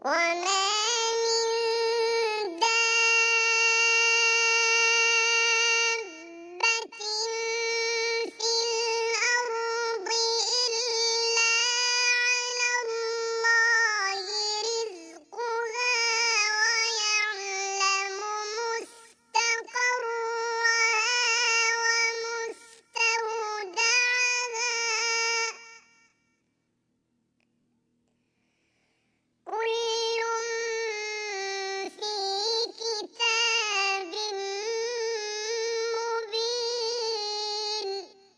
وما من دابة في الأرض إلا على الله رزقها ويعلم مستقرها ومستودعها كل في كتاب مبين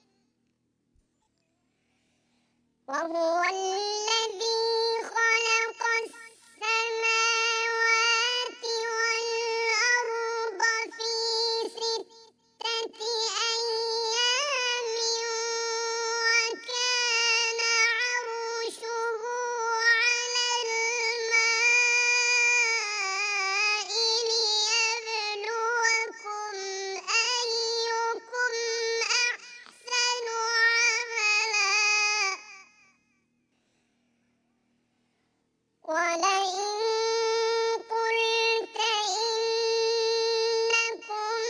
وهو الذي خلق السماوات والأرض في 6 أيام وكان عرشه على الماء ليبلوكم أيكم أحسن عملا ولئن قلت إنكم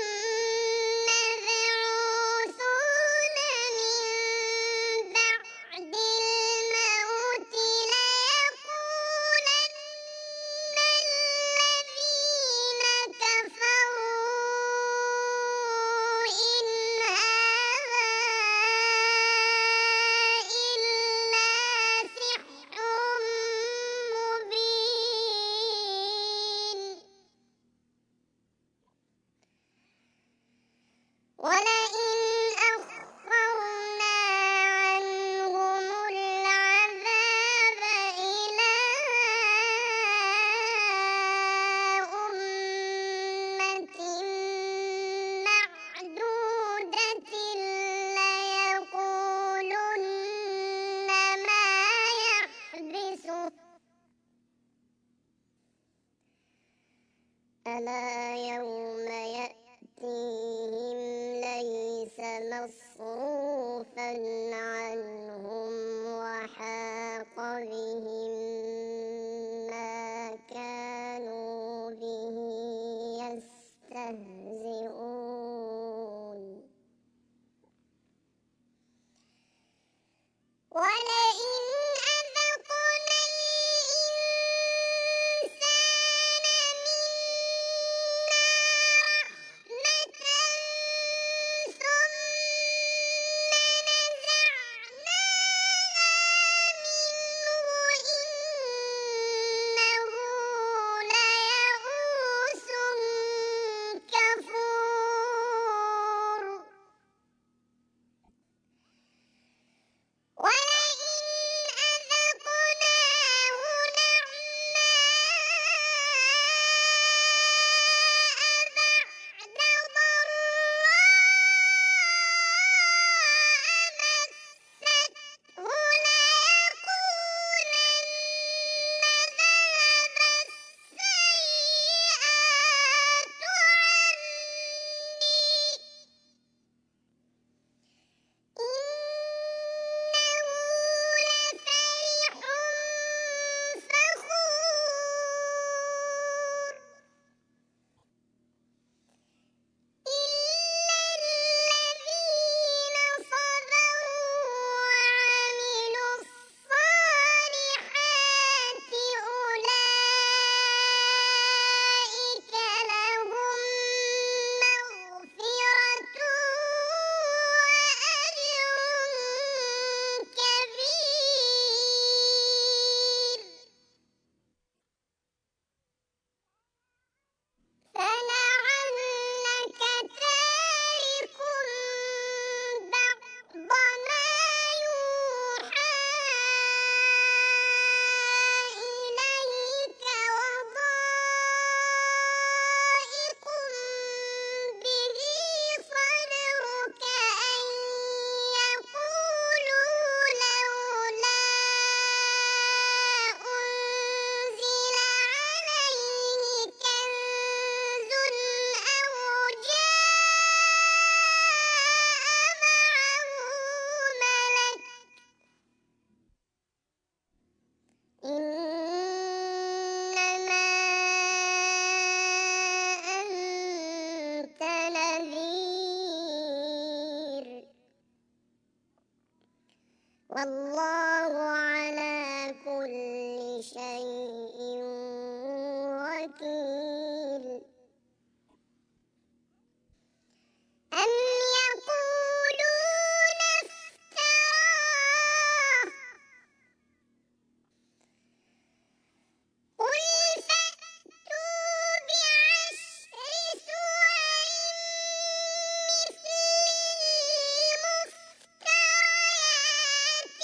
مبعوثون من بعد الموت ليقولن الذين كفروا إن هذا إلا سحر مبين ولئن أخرنا عنهم العذاب إلى أمة معدودة ليقولن ما يحبسه ألا يوم يأتيهم ليس مصروفا عنهم وحاق بهم ما كانوا به يستهزئون ولئن أذقنا الإنسان منا رحمة ثم والله على كل شيء وكيل أم يقولون افتراه قل فأتوا بعشر سور مثله مفتريات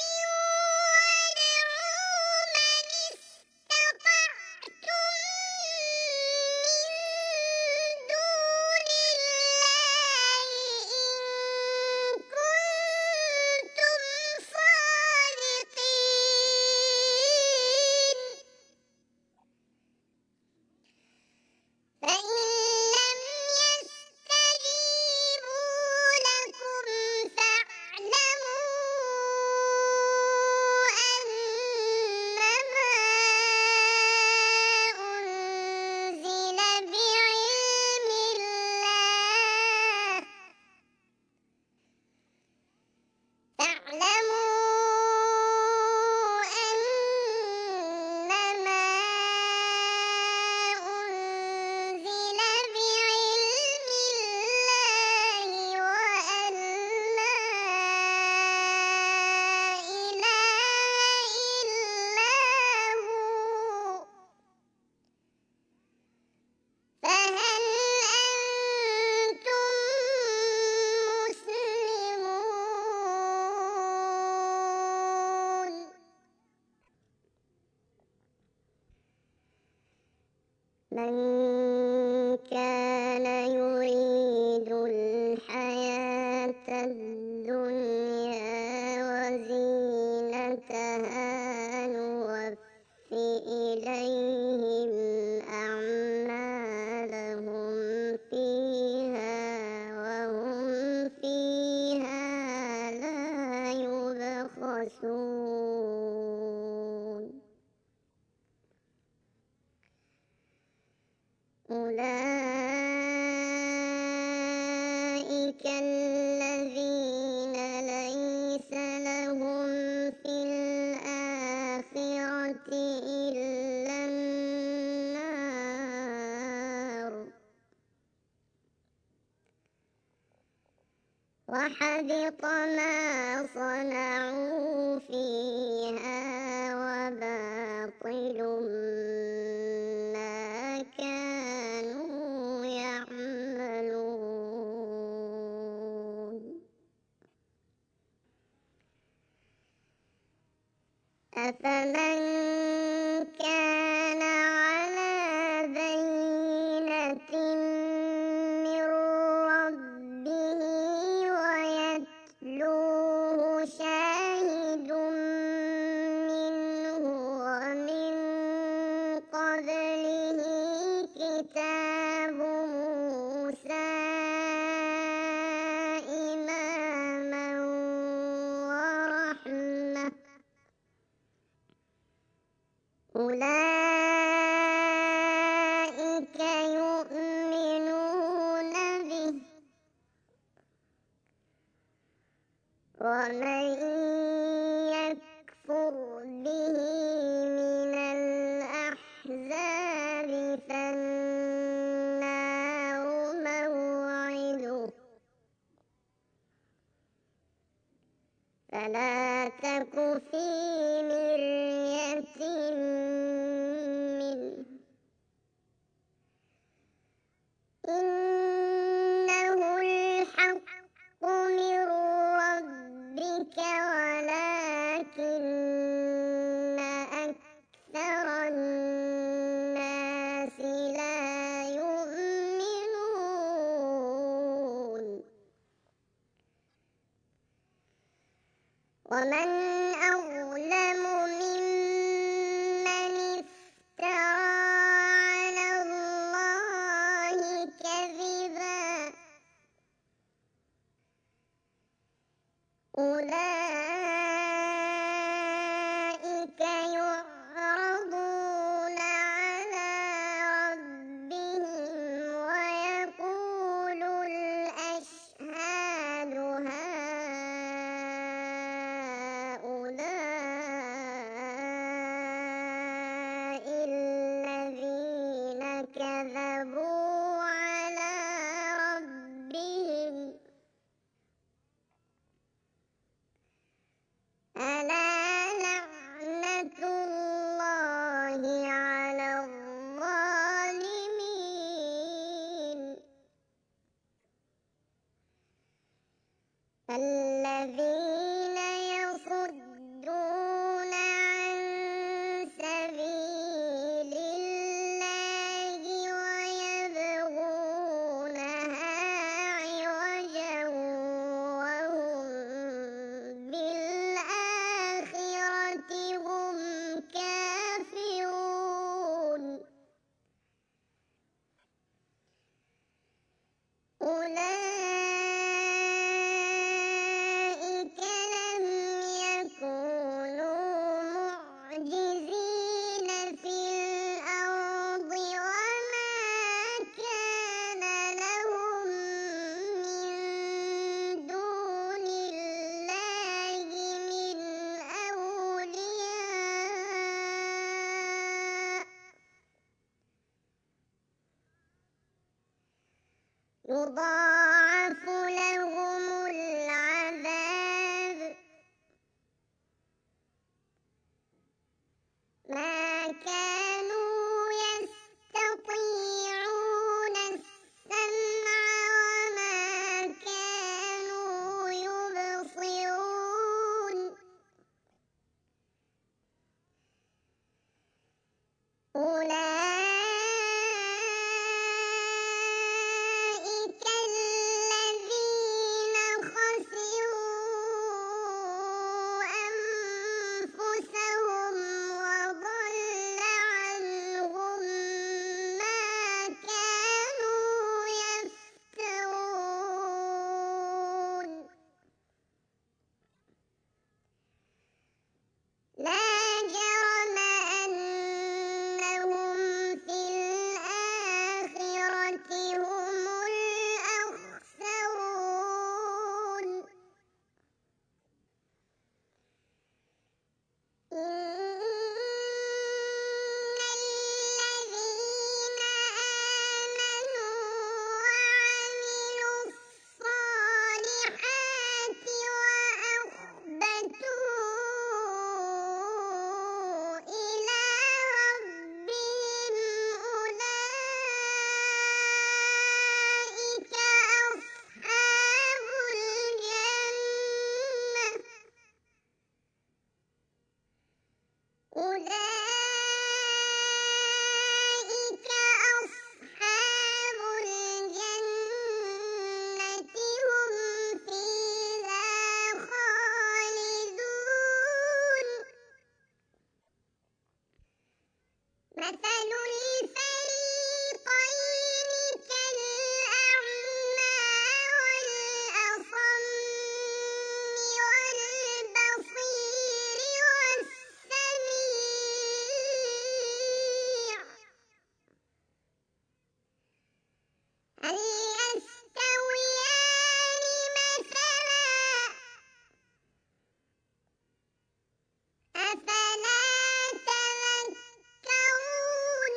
وادعوا من استطعتم من دون الله إن كنتم صادقين فإن لم يستجيبوا لكم فاعلموا أنما أنزل بعلم الله وأن لا إله إلا هو فهل أنتم مسلمون من كان يريد الحياة الدنيا وزينتها نوف إليهم أعمالهم فيها وهم فيها لا يبخسون أولئك الذين ليس لهم في الآخرة إلا النار وحبط ما صنعوا فيها وباطل ما كانوا يعملون أفمن كان على بينة من ربه ويتلوه شاهد منه ومن قبله كتاب موسى إماما ورحمة أولئك يؤمنون به ومن يكفر به من الأحزاب فالنار موعده فلا تك في مرية منه إنه الحق من ربك ولكن أكثر الناس لا يؤمنون ومن أظلم ممن أولئك أصحاب الجنة هم فيها خالدون مثل الفريقين كالأعمى والأصم والبصير والسميع هل يستويان مثلا أفلا تذكرون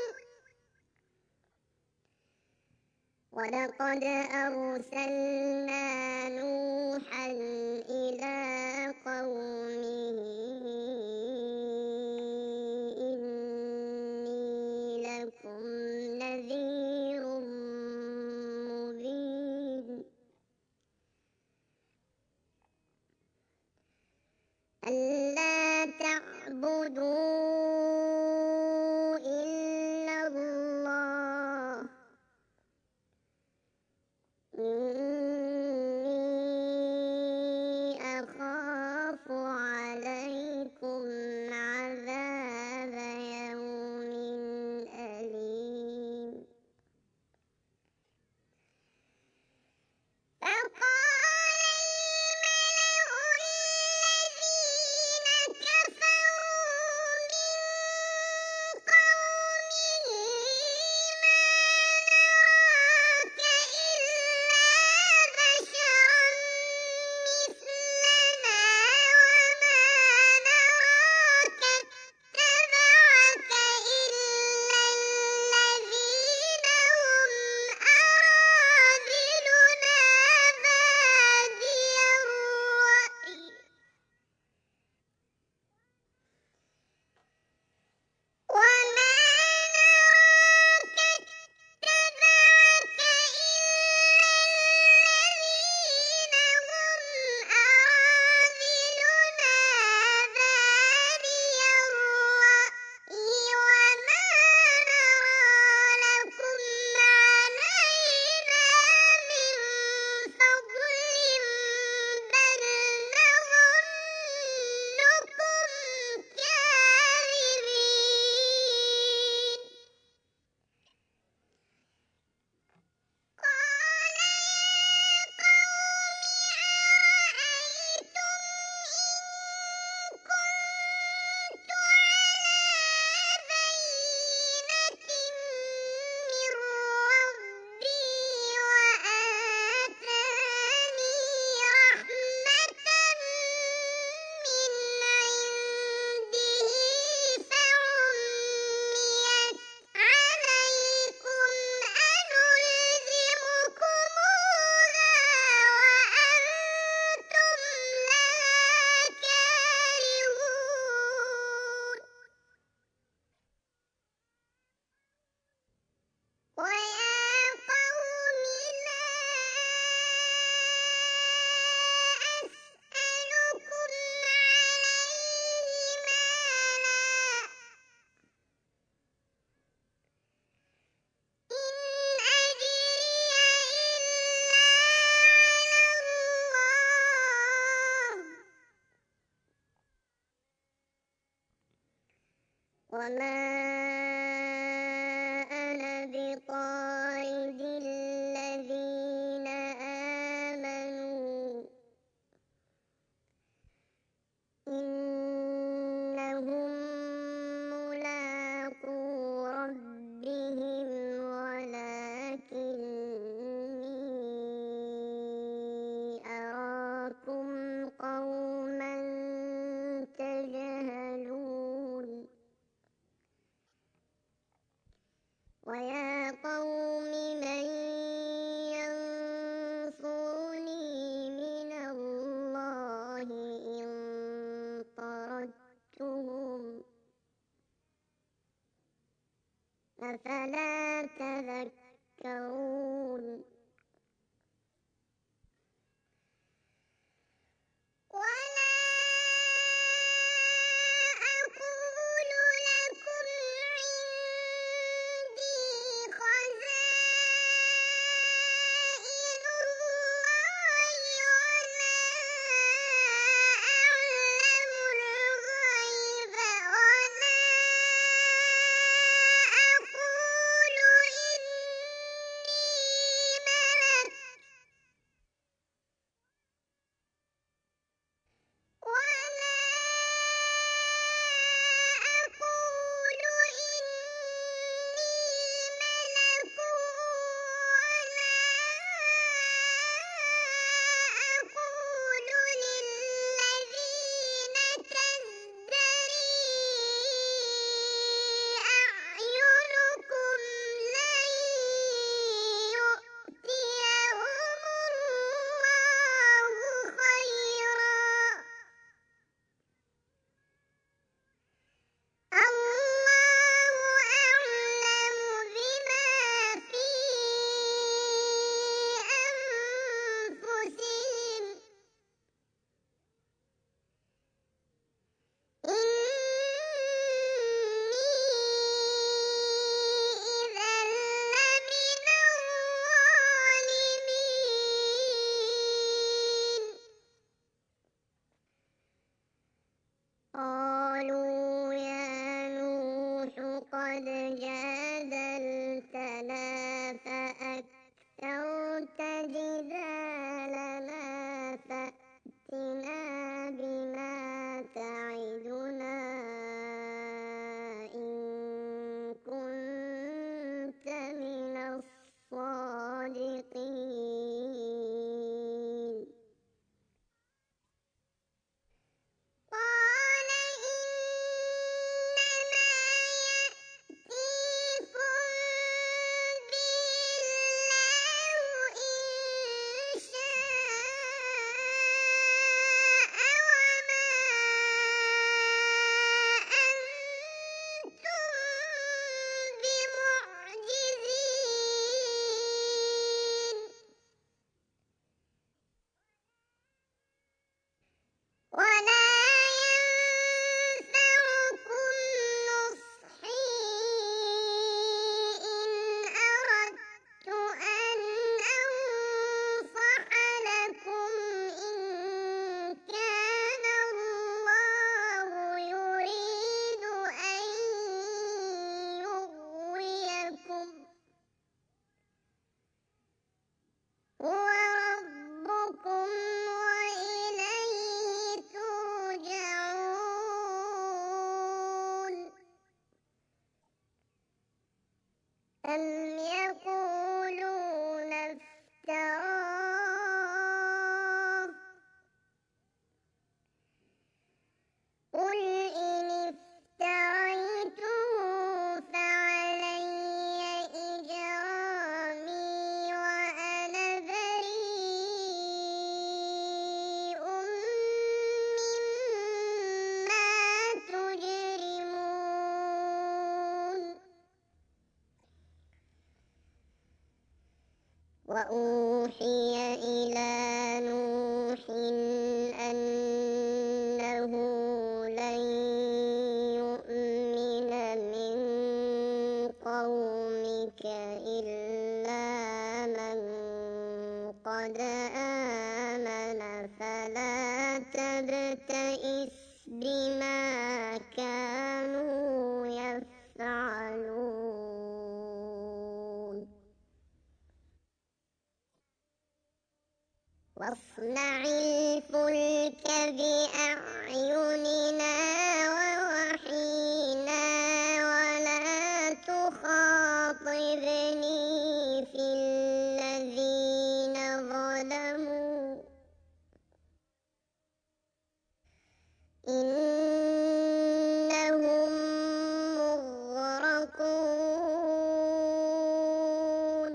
ولقد أرسلنا نوحا إلى قومه إني لكم نذير مبين ألا تعبدوا إلا الله إني أخاف عليكم عذاب يوم أليم فقال الملأ الذين كفروا من قومه ما نراك إلا بشرا مثلنا وما نراك اتبعك إلا الذين هم أراذلنا بادي الرأي وما نراك اتبعك إلا الذين هم أراذلنا بادي الرأي وما نرى لكم علينا من فضل بل نظنكم كاذبين قال يا قوم أرأيتم إن كنت على بينة من ربي وآتاني رحمة من عنده فعميت عليكم أنلزمكموها وأنتم لها كارهون ويا قوم لا أسألكم عليه مالا إن أجري إلا على الله وما أنا بطارد الذين آمنوا إنهم ملاقو ربهم ولكني أراكم قوما تجهلون ويا قوم من ينصرني من الله إن طردتهم أفلا تذكرون ولا أقول وأوحي إلى نوح أنه لن يؤمن من قومك إلا من قد آمن فلا تبتئس بما كانوا يفعلون واصنع الفلك بأعيننا ووحينا ولا تخاطبني في الذين ظلموا إنهم مغرقون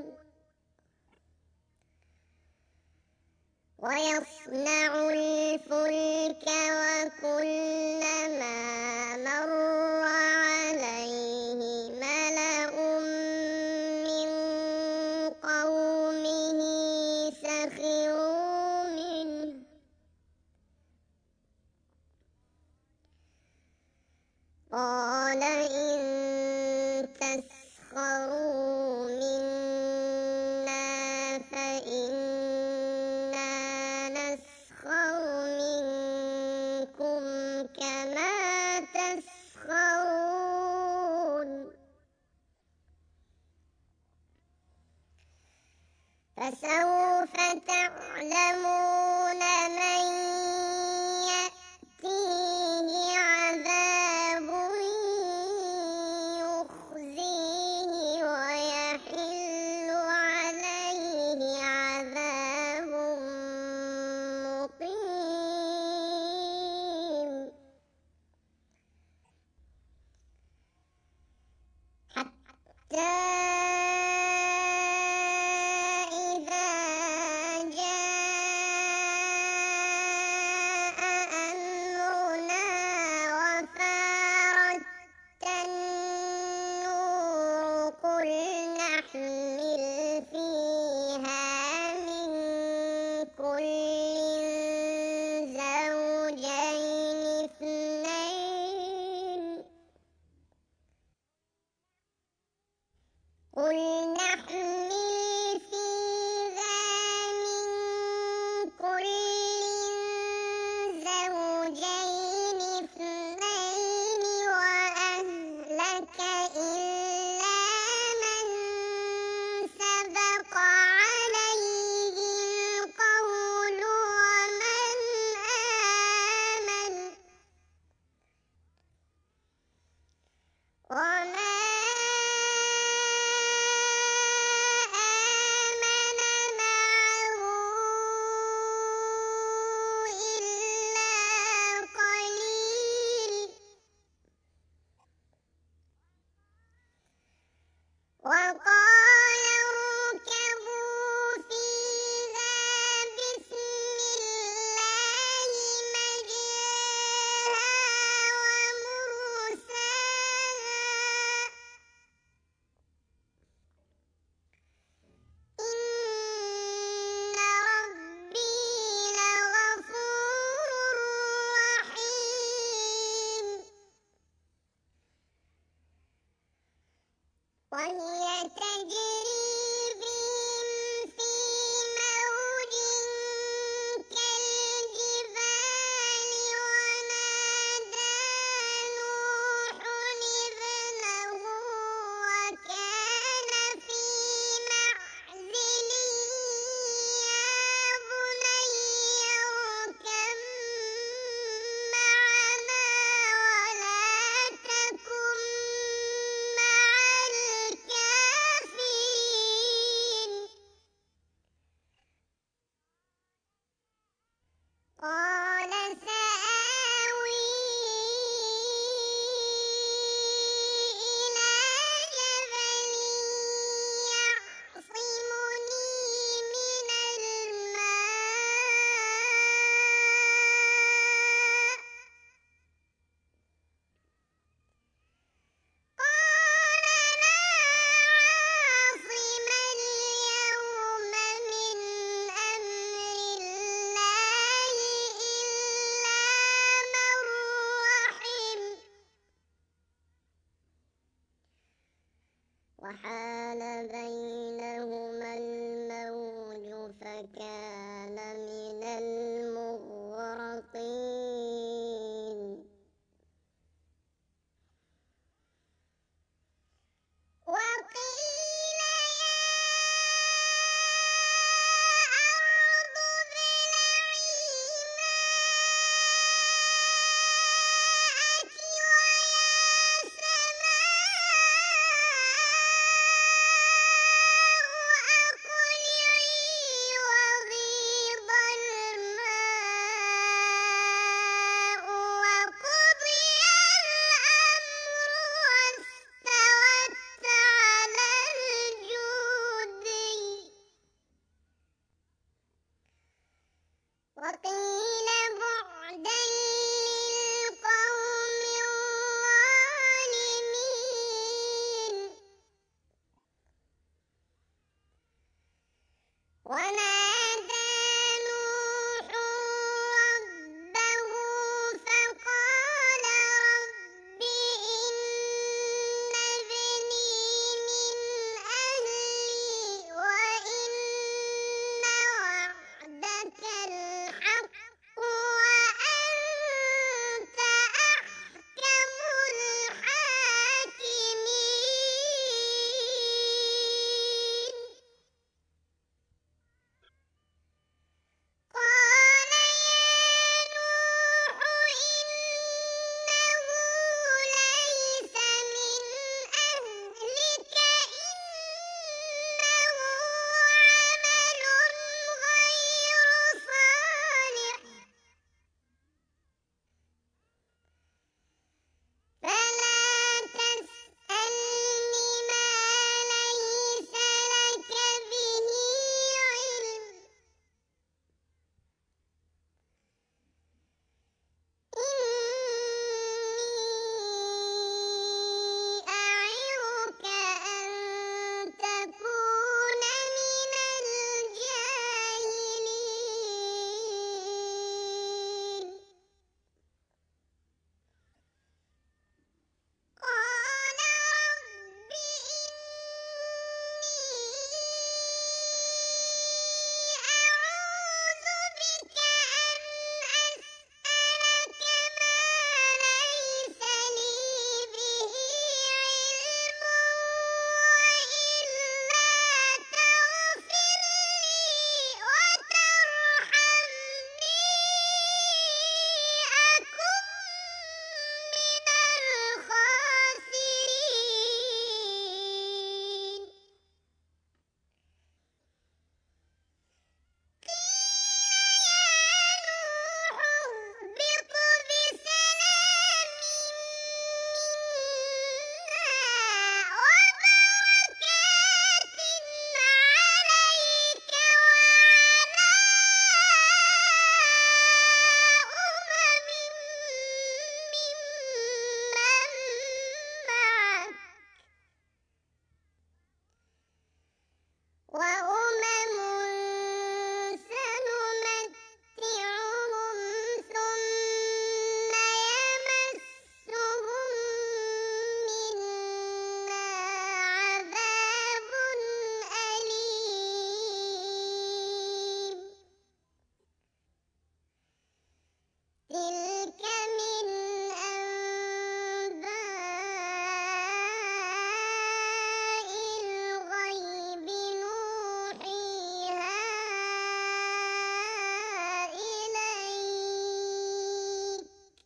ويصنع الفلك وكلما مر عليه ملأ من قومه سخروا منه قال إن تسخروا منا فإنا نسخر منكم كما تسخرون فسوف تعلمون من يأتيه عذاب يخزيه ويحل عليه عذاب مقيم حتى إذا جاء أمرنا وفارت النور قل نحمل فيها من كل زوجين اثنين قل نحمل فيها من كل زوجين اثنين وأهلك إلا من سبق عليه القول ومن آمن وما آمن معه إلا قليل وقال اركبوا فيها بسم الله مجراها ومرساها إن ربي لغفور رحيم وهي تجري بهم في موج كالجبال ونادى نوح ابنه وكان في معزل يا بني اركب معنا ولا تكن مع الكافرين وحال بينهما الموج فكان من المغرقين وقيل يا أرض ابلعي ماءك ويا سماء أقلعي وغيض الماء وقضي الأمر واستوت على الجودي وقيل بعدا للقوم الظالمين ونادى نوح ربه فقال رب إن ابني من أهلي وإن وعدك الحق وأنت أحكم الحاكمين قال يا نوح إنه ليس من أهلك إنه عمل غير صالح فلا تسألني ما ليس لك به علم إني أعظك أن تكون من الجاهلين قال رب إني أعوذ بك أن أسألك ما ليس لي به علم وإلا تغفر لي وترحمني أكن من الخاسرين قيل يا نوح اهبط بسلام منا وبركات عليك وعلى أمم ممن معك وأمم سنمتعهم ثم يمسهم منا عذاب أليم تلك من أنباء الغيب نوحيها إليك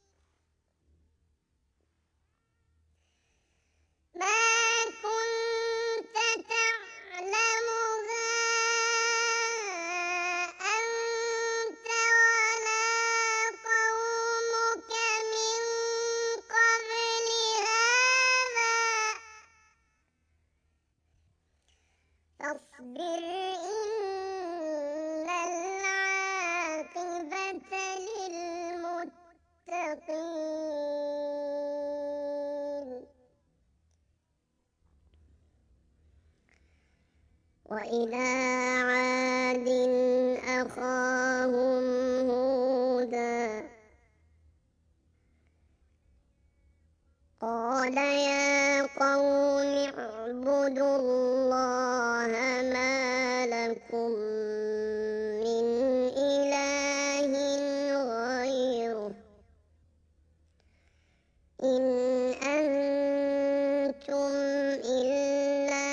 ما كنت تعلمها أنت ولا قومك من قبل هذا فاصبر إن العاقبة للمتقين وإلى عاد أخاهم هودا قال قال يا قوم اعبدوا الله ما لكم من إله غيره إن أنتم إلا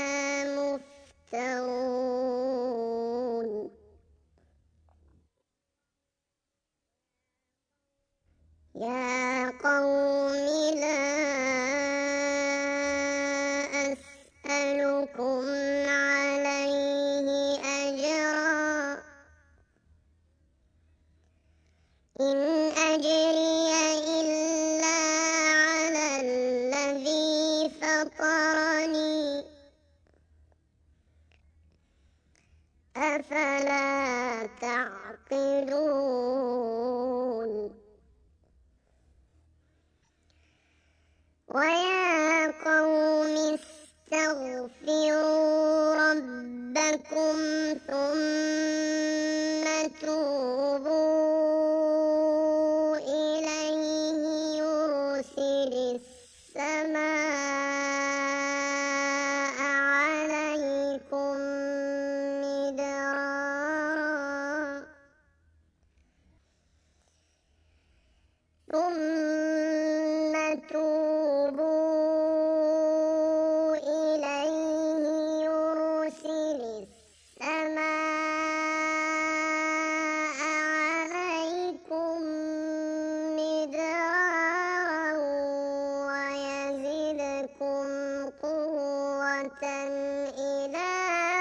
مفترون يا قوم لا أسألكم عليه أجرا إن أجري إلا على الذي فطرني أفلا تعقلون ويا قوم استغفروا ربكم ثم توبوا إليه يرسل السماء عليكم مدرارا ثم توبوا إليه يرسل السماء عليكم مدرارا ويزدكم قوة إلى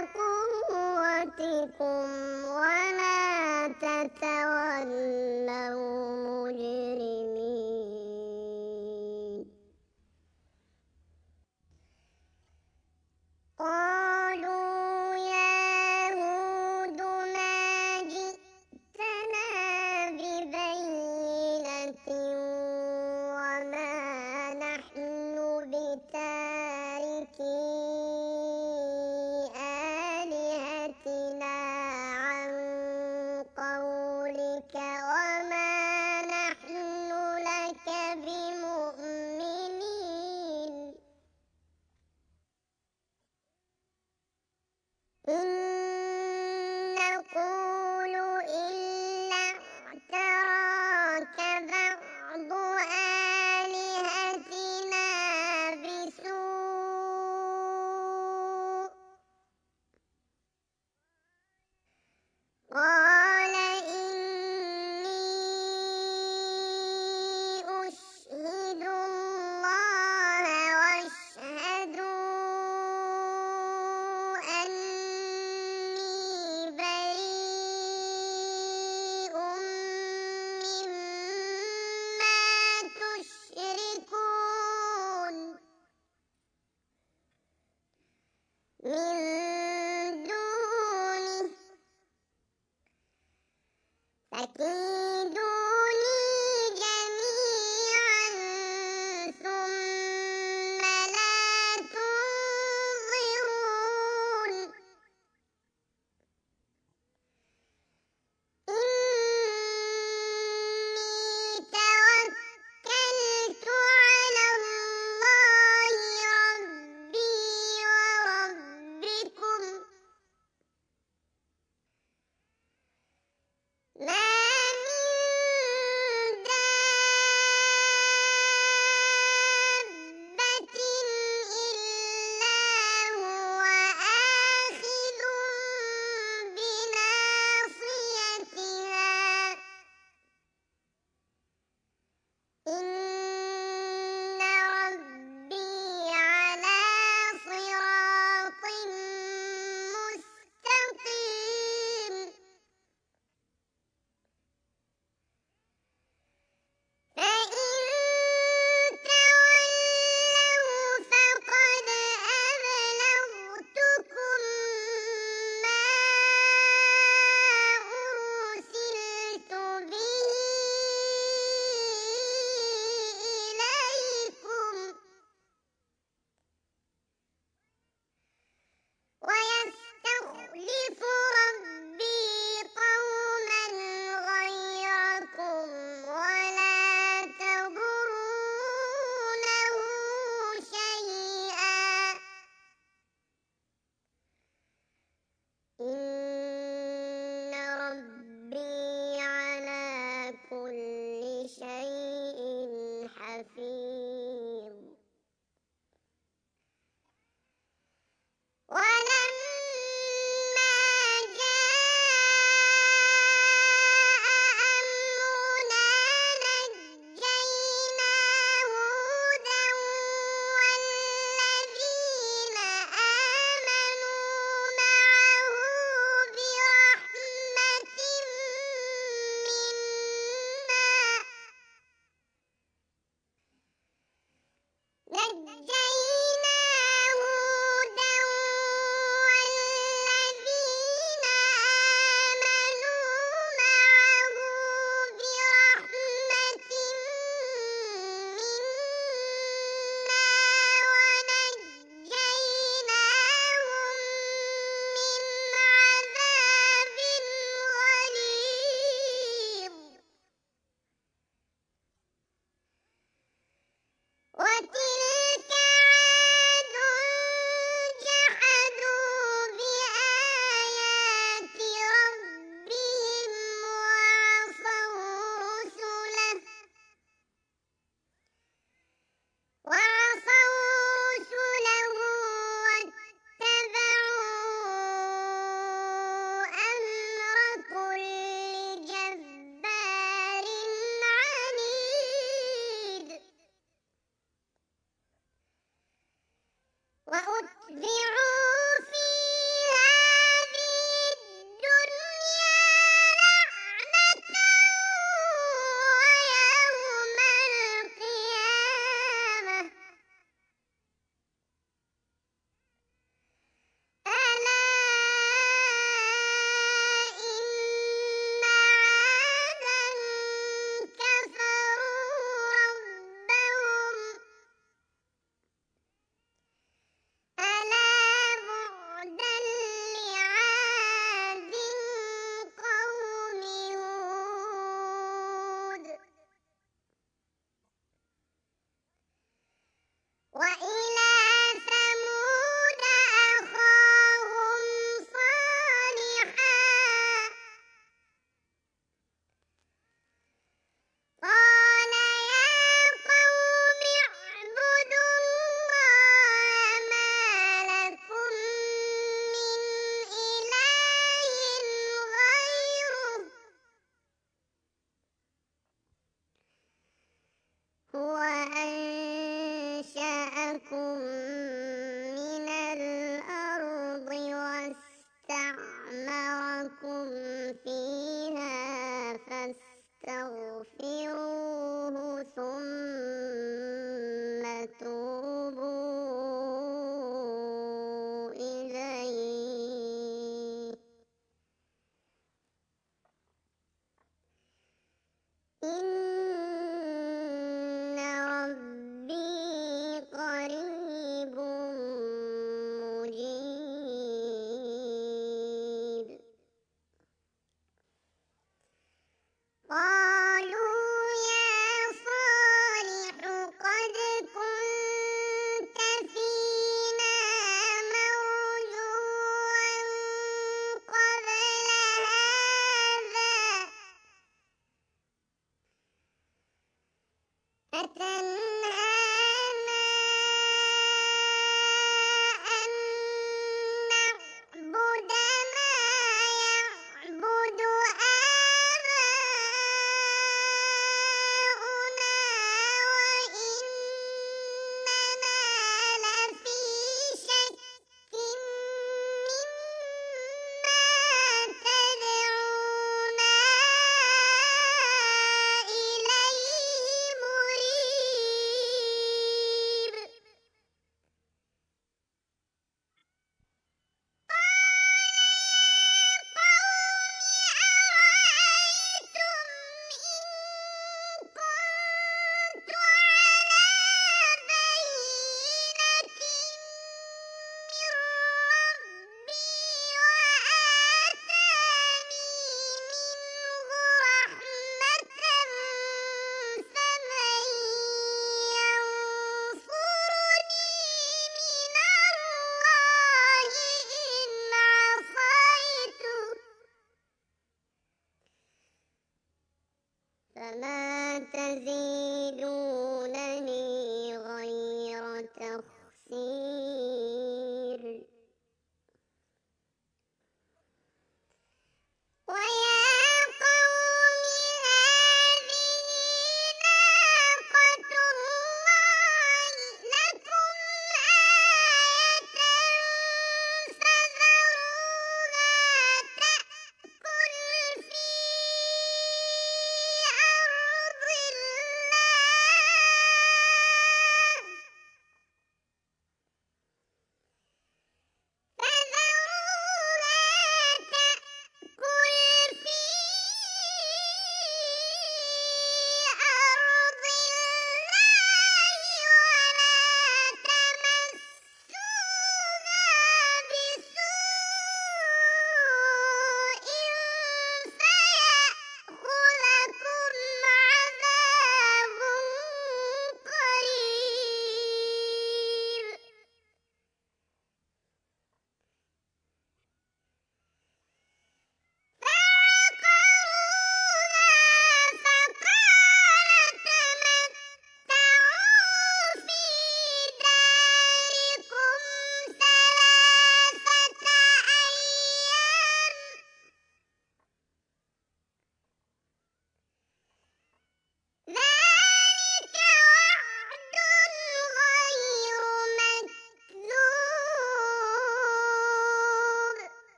قوتكم ولا تتولوا مجرمين قالوا يا هود ما جئتنا ببينة وما نحن بتاركي آلهتنا عن قولك وما نحن لك بمؤمنين وأتبعوا في هذه الدنيا لعنة ويوم القيامة ألا إن عادا كفروا ربهم ألا بعدا لعاد قوم هود وإلى ثمود أخاهم صالحا قال يا قوم اعبدوا الله ما لكم من إله غيره هو أنشأكم من الأرض واستعمركم فيها فاستغفروه ثم توبوا إليه إن ربي قريب مجيب قالوا يا صالح قد كنت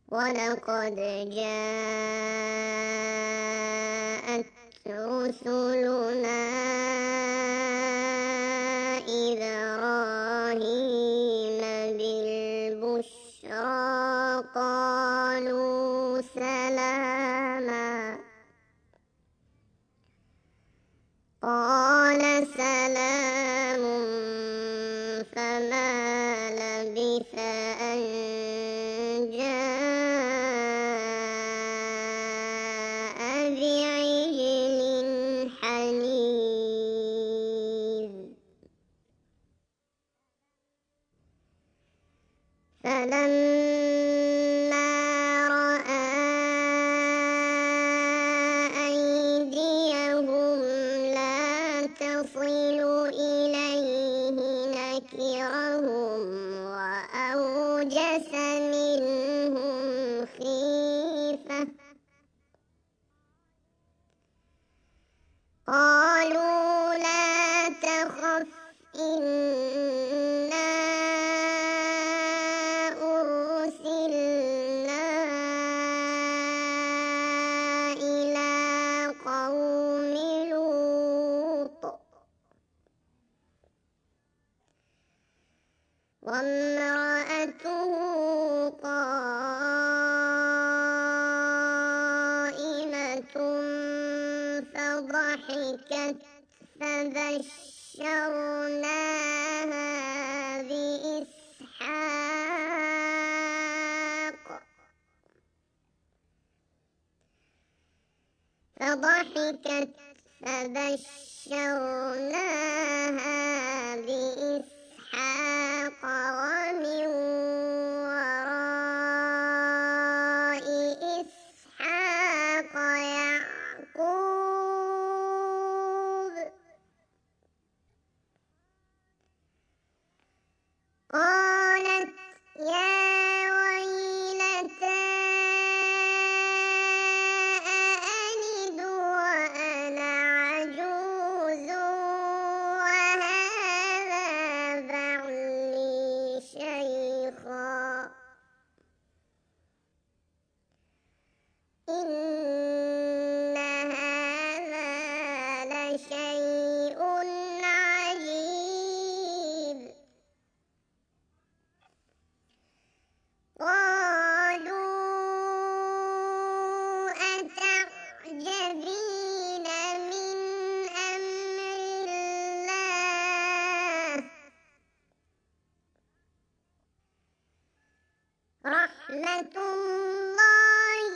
ولقد جاءت رسلنا إبراهيم بالبشرى قالوا سلاما قال سلام فما لبث أن جاء بعجل حنيذ فلما رأى أيديهم لا تصل إليه نكرهم وأوجس منهم خيفة قالوا لا تخف إنا أرسلنا إلى قوم لوط وامرأته قائمة فضحكت فبشرناها بإسحاق ومن وراء إسحاق يعقوب قالت يا ويلتى أألد وأنا عجوز وهذا بعلي شيخا إن هذا لشيء عجيب قالوا أتعجبين من أمر الله رحمة الله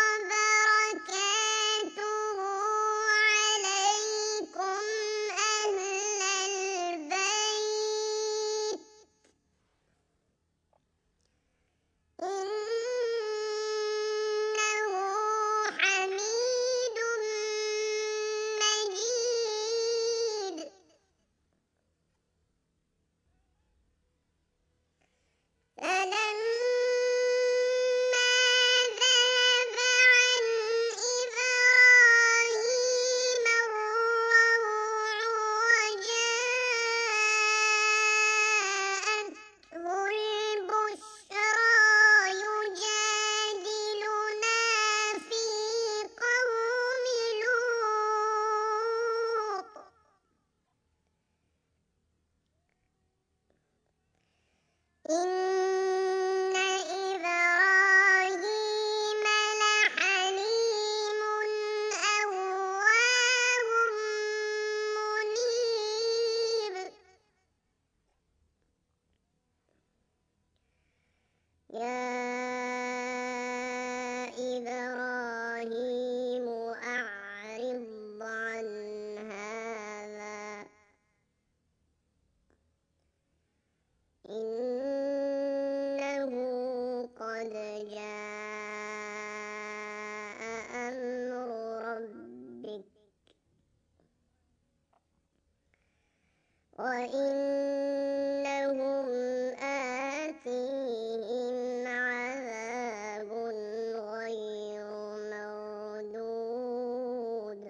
وبركاته عليكم أهل البيت إنه حميد مجيد فلما ذهب عن إبراهيم الروع وجاءته البشرى يجادلنا في قوم لوط إن إبراهيم لحليم أواه منيب يا إبراهيم أعرض عن هذا إنه قد جاء أمر ربك وإنهم آتيهم عذاب غير مردود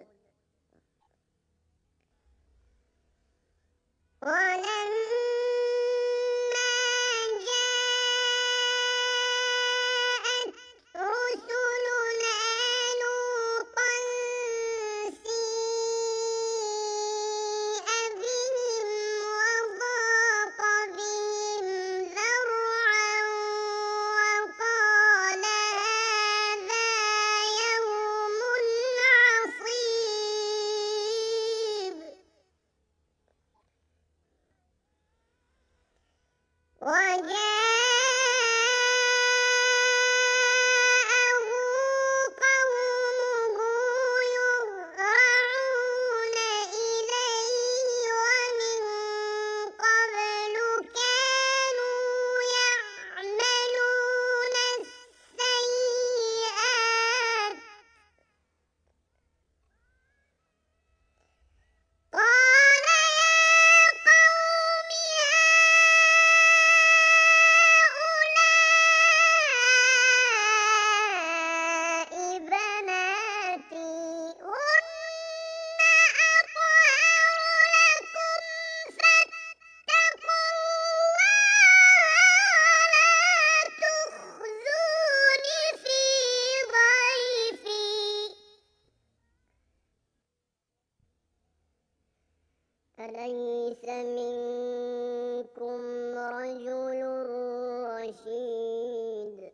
ولما جاءت أليس منكم رجل رشيد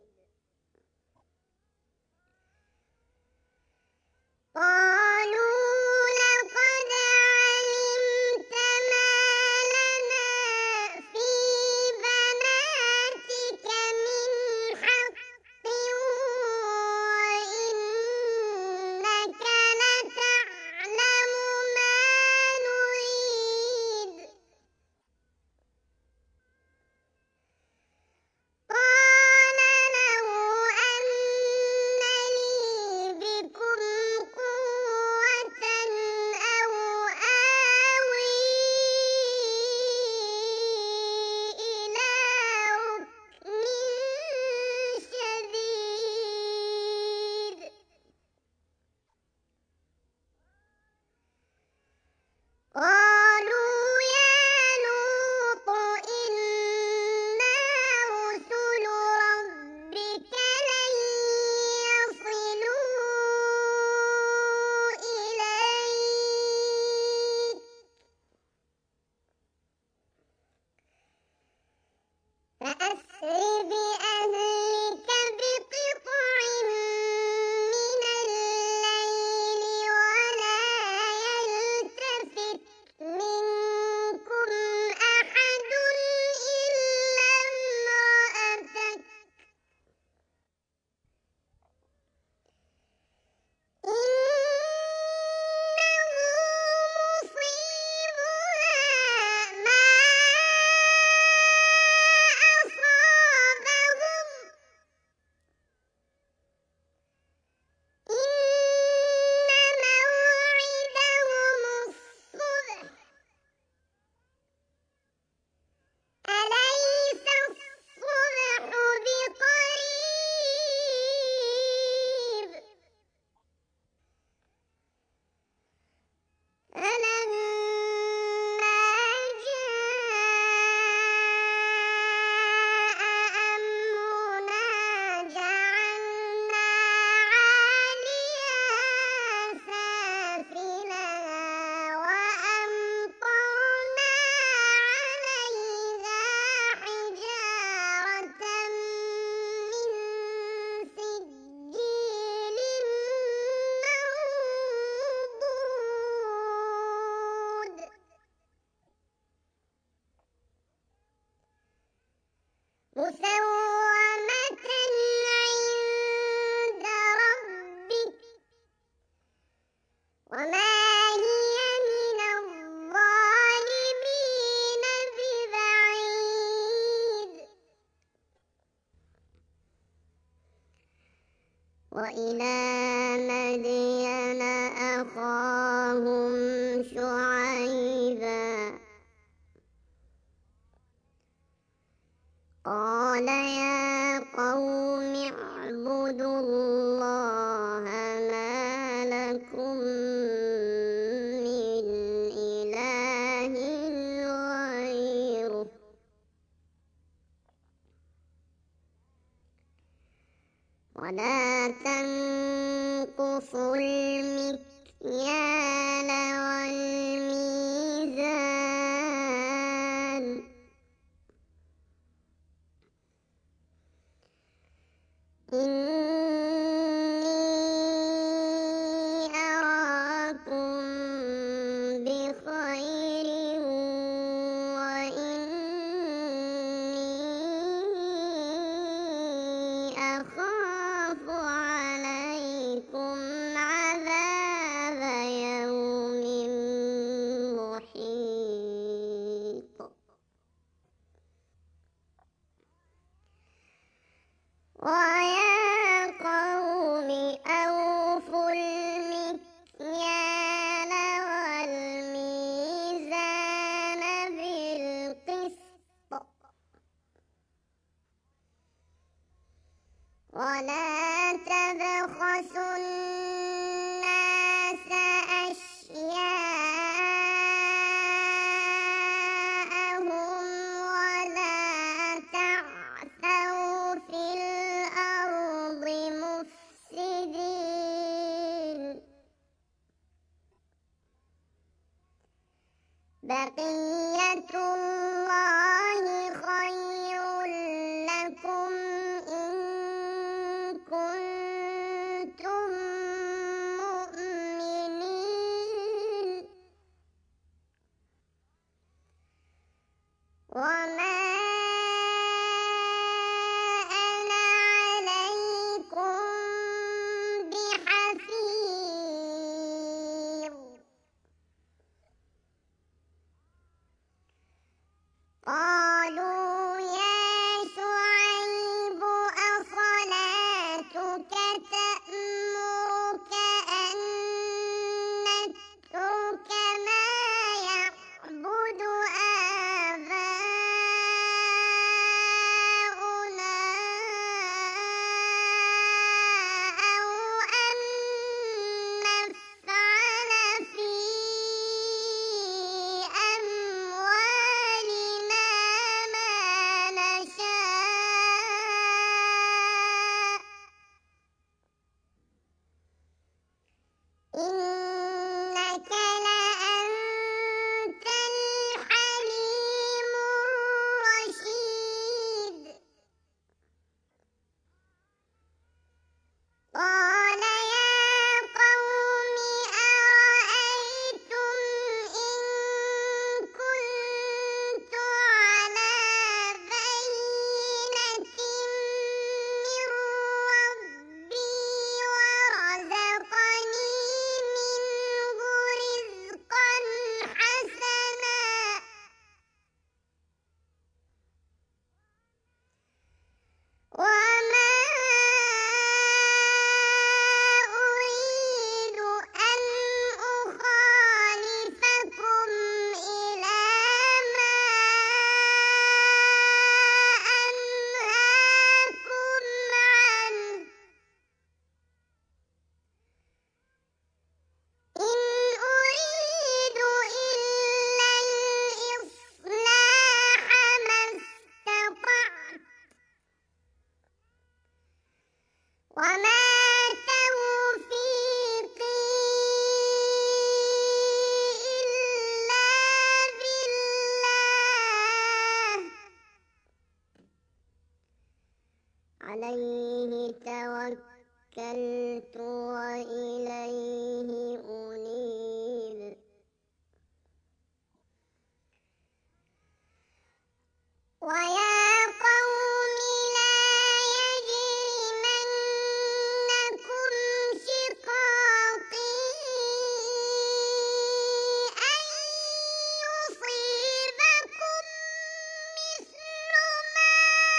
قالوا لقد علمت ما لنا في بناتك من حق وإنك لتعلم ما نريد قال لو أن لي بكم قوة أو آوي إلى ركن شديد قالوا يا لوط إنا رسل ربك لن يصلوا إليك فأسر بأهلك بقطع من الليل ولا يلتفت منكم أحد إلا امرأتك إنه مصيبها ما أصابهم إن موعدهم الصبح أليس الصبح بقريب فلما جاء أمرنا جعلنا عاليها سافلها وأمطرنا عليها حجارة من سجيل منضود مسومة عند ربك وما هي من الظالمين ببعيد وإلى مدين أخاهم شعيبا قال يا قوم اعبدوا الله ما لكم من إله غيره ولا تنقصوا المكيال والميزان إني أراكم بخير وإني أخاف عليكم عذاب بقية الله خير لكم إن كنتم مؤمنين وما أنا عليكم بحفيظ قالوا يا شعيب أصلاتك تأمرك أن نترك ما يعبد آباؤنا أو أن نفعل في أموالنا ما نشاء إنك لأنت الحليم الرشيد قال يا قوم أرأيتم إن كنت على بينة من ربي ورزقني منه رزقا حسنا وما أريد أن أخالفكم إلى ما أنهاكم عنه إن أريد إلا الإصلاح ما استطعت وما توفيقي إلا بالله عليه توكلت وإليه أنيب ويا قوم لا يجرمنكم شقاقي أن يصيبكم مثل ما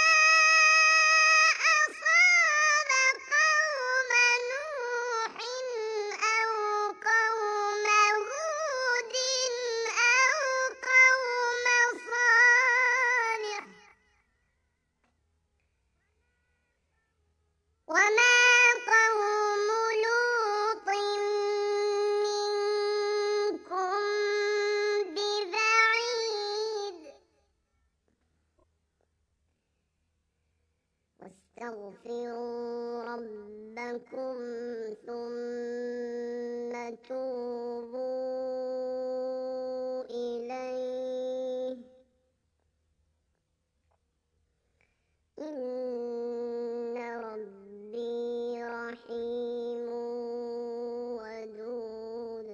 أصاب قوم نوح أو قوم هود أو قوم صالح وما قوم لوط منكم ببعيد واستغفروا ربكم ثم توبوا إليه إن ربي رحيم ودود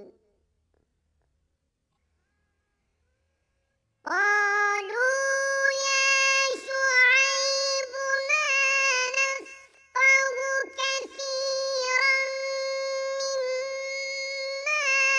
قالوا يا شعيب ما نفقه كثيرا مما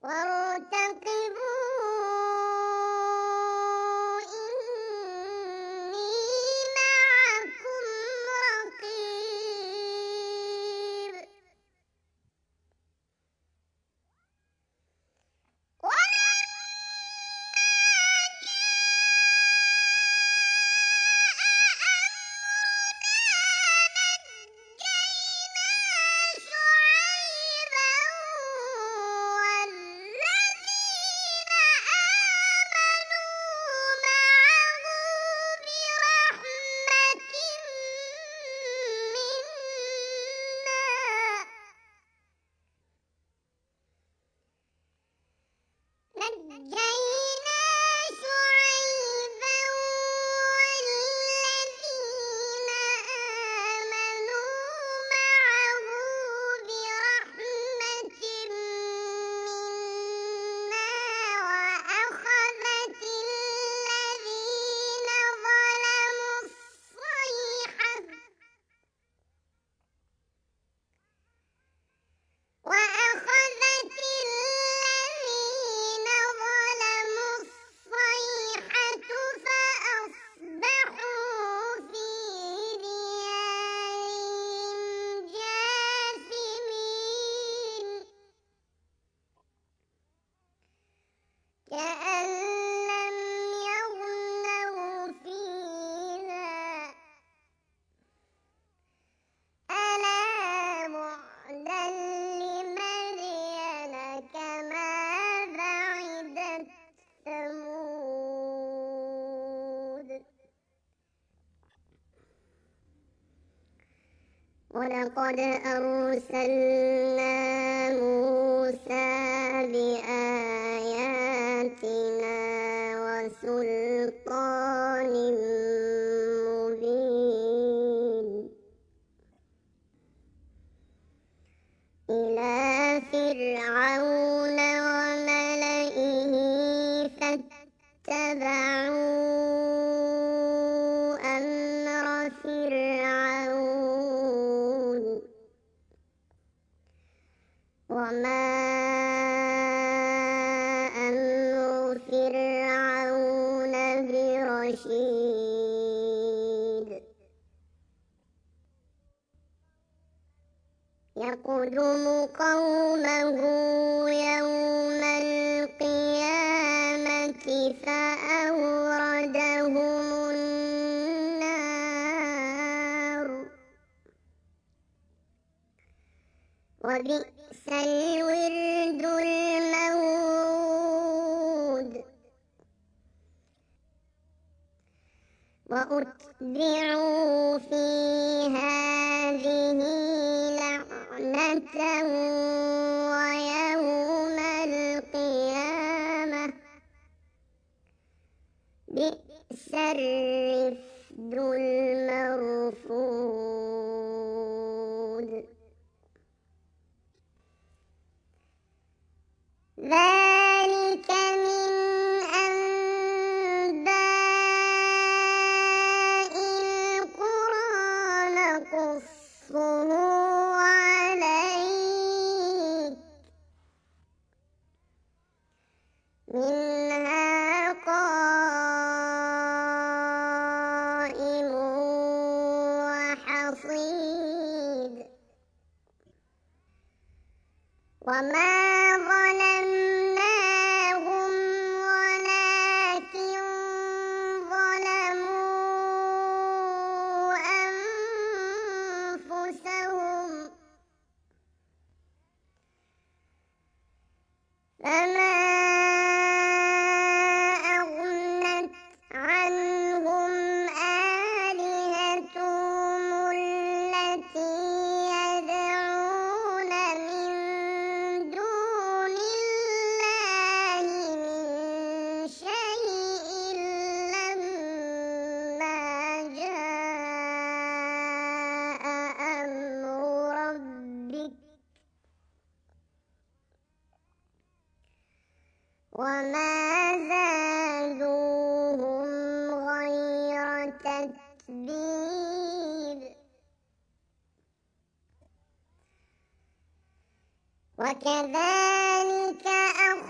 وارتقبوا إني معكم رقيب نجينا شعيبا والذين آمنوا معه برحمة منا وأخذت الذين ظلموا الصيحة فأصبحوا في ديارهم جاثمين كأن لم يغنوا فيها ألا بعدا لمدين كما بعدت ثمود ولقد أرسلنا موسى بآياتنا وسلطان مبين إلى فرعون وملئه فاتبعوا أمر فرعون وما أمر فرعون برشيد يقدم قومه يوم القيامة فأوردهم النار وبئس الورد المورود وأتبعوا في هذه لعنة ويوم القيامة بئس الرفد المرفود ذلك من أنباء القرى نقصه عليك منها قائم وحصيد وما ظلمناهم ولكن ظلموا أنفسهم فما أغنت عنهم آلهتهم التي يدعون من دون الله من شيء لما جاء أمر ربك وما زادوهم غير تتبيب وكذلك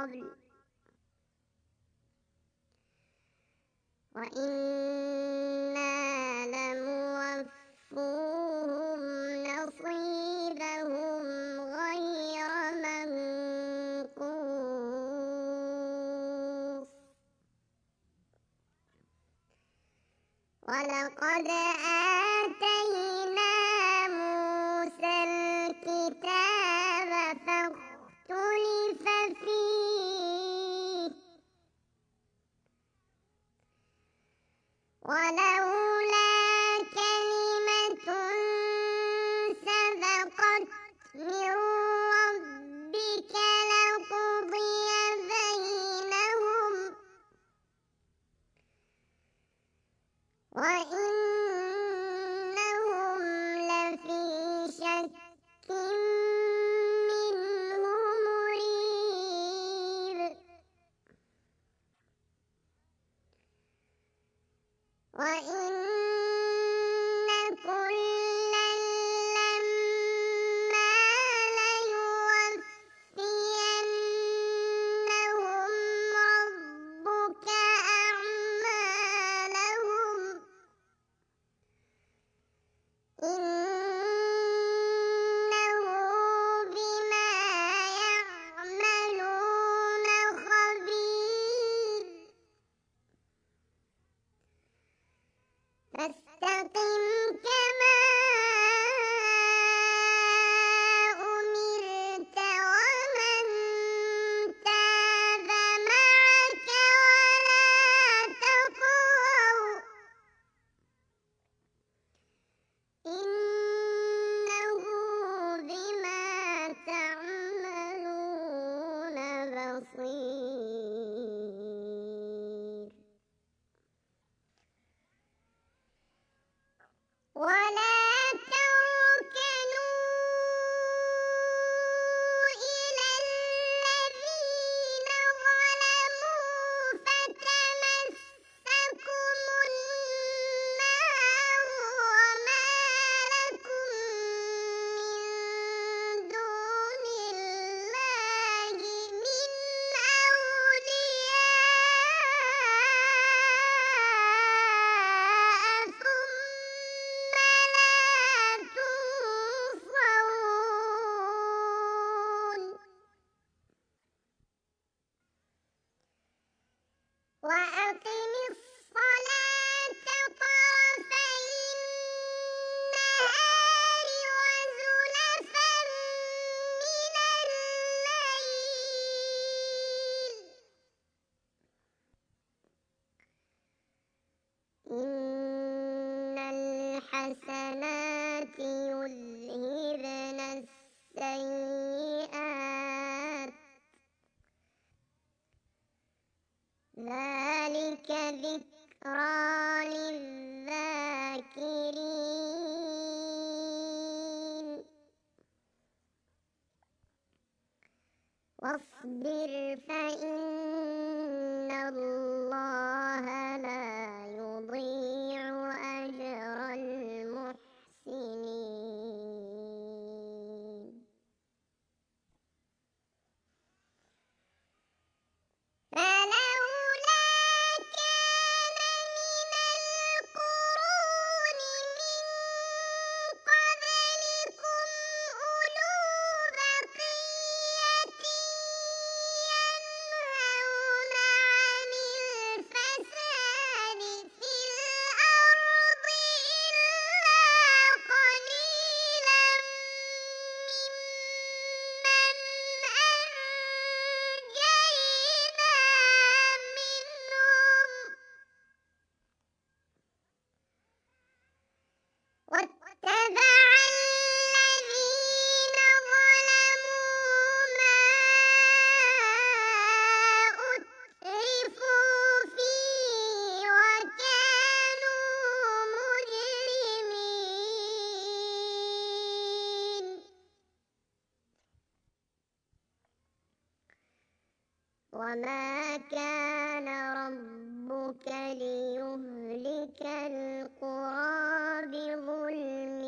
قبل وإنا لموفوهم نصيبهم غير منقوص ولقد آتينا موسى الكتاب فاختلف فيه ولولا كلمة سبقت من ربك لقضي بينهم وإنهم لفي شك منه مريب وإن كلا لما ليوفينهم ربك أعمالهم إنه بما يعملون خبير فاستقم كما أمرت ومن تاب معك ولا تطغوا إنه بما تعملون بصير ولا تركنوا إلى الذين ظلموا فتمسكم النار وما لكم من دون الله من أولياء ثم لا تنصرون وأقم الصلاة طرفي النهار وزلفا من الليل إن الحسنات يذهبن السيئات ذلك ذكرى للذاكرين واصبر فإن الله لا يضيع أجر المحسنين فلولا كان من القرون من قبلكم أولو بقية ينهون عن الفساد في الأرض إلا قليلا ممن أنجينا منهم واتبع الذين ظلموا ما أترفوا فيه وكانوا مجرمين وما كان ربك ليهلك القرى بظلم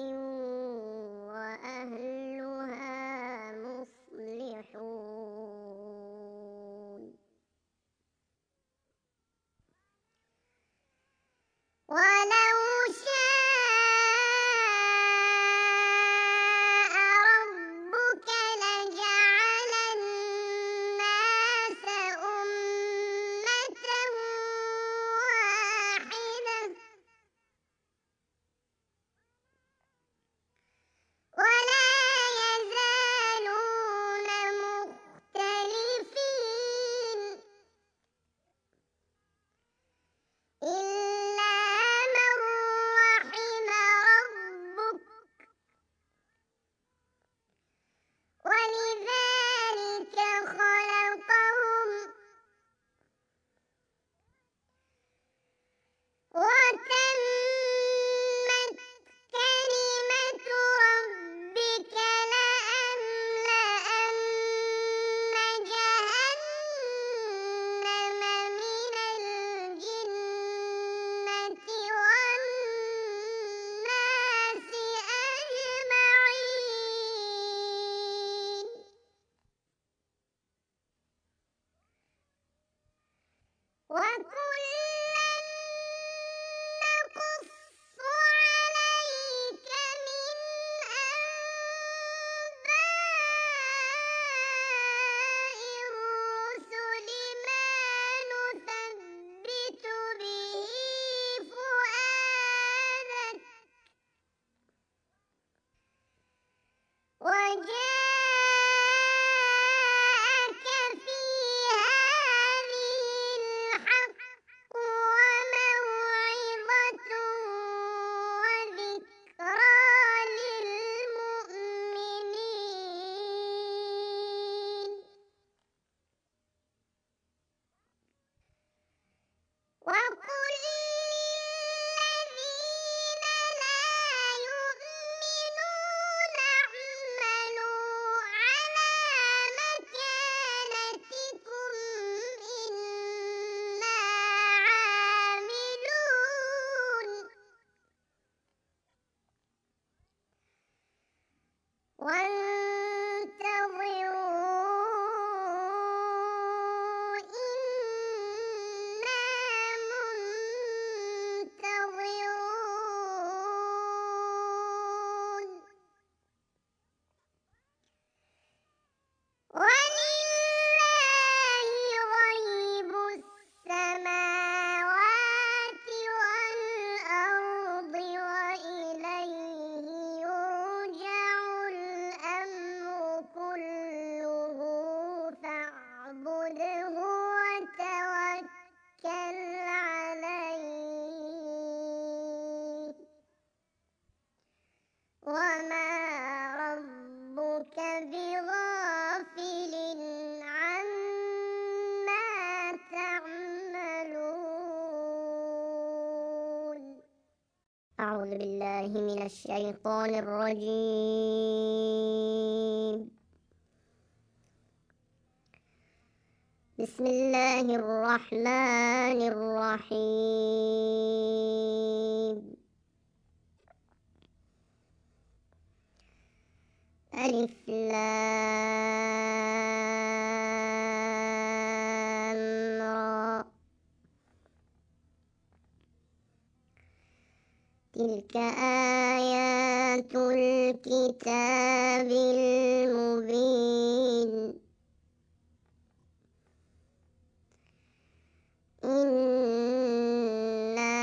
وأهلها مصلحون من الشيطان الرجيم. بسم الله الرحمن الرحيم. ألف لام را، تلك آيات الكتاب المبين. إنا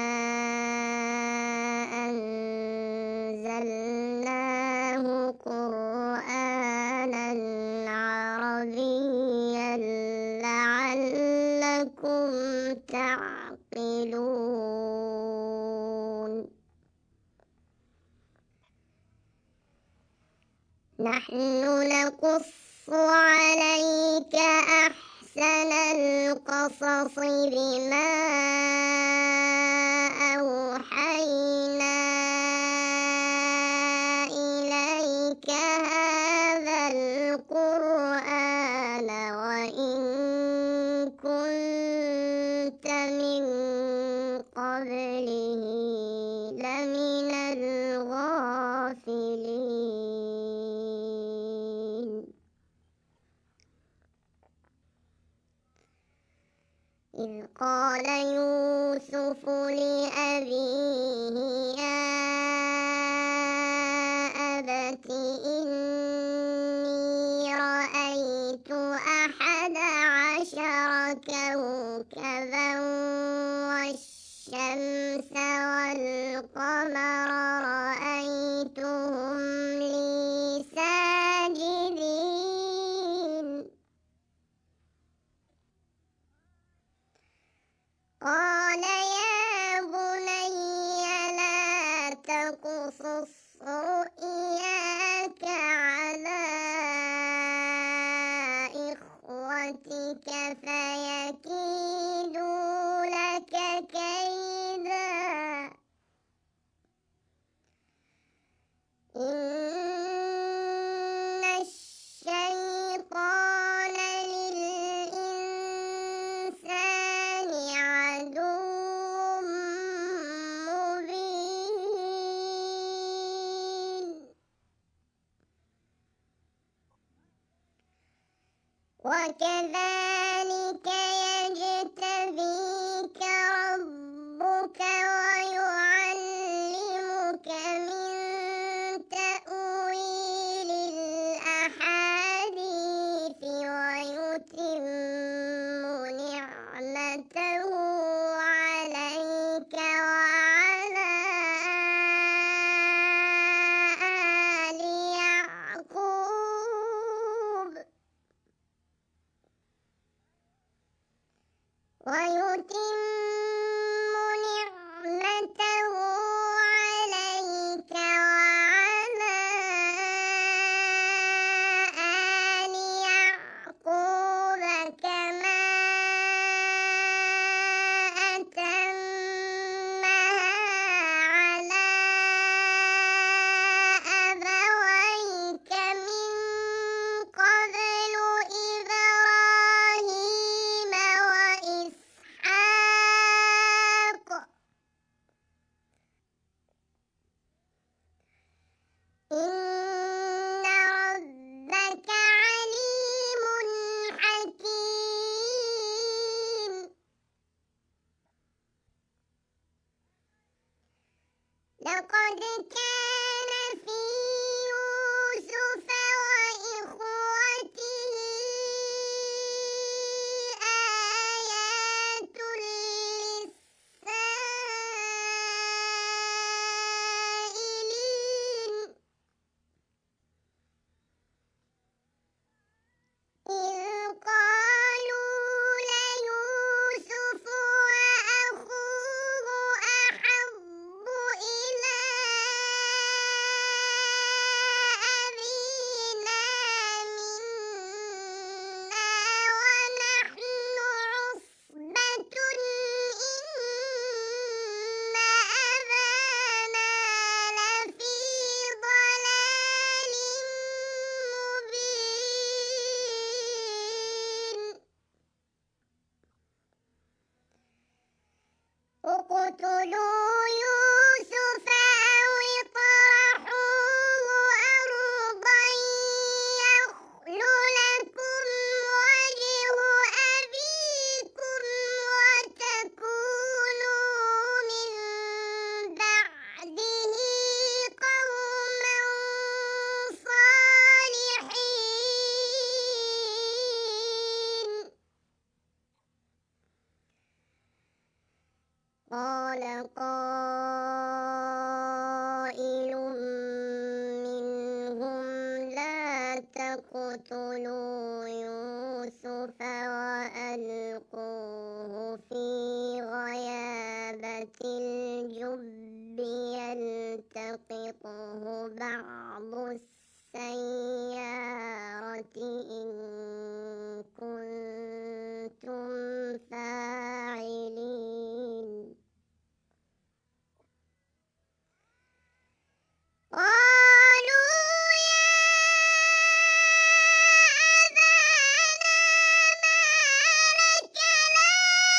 أنزلناه قرآنا عربيا لعلكم تعقلون. نحن نقص عليك أحسن القصص بما أوحينا إليك هذا القرآن وإن كنت من قبله لمن الغافلين. إذ قال يوسف لأبيه يا أبت إني رأيت 11 كوكبا والشمس والقمر رأيتهم لي ساجدين. قال يا بني لا تقصص رؤياك على إخوتك فيكيدوا لك كيدا. إن الشيطان للإنسان عدو مبين. وكذلك يجتبيك ربك ويعلمك من تأويل الأحاديث ويتم نعمته عليك وعلى آل يعقوب ويتم نعمته عليك وعلى آل يعقوب كما أتمها على أبويك من قبل إبراهيم وإسحاق تقتلوا يوسف وألقوه في غيابة الجب يلتقطه بعض السيارة إن كنتم فاعلين قالوا يا أبانا ما لك لا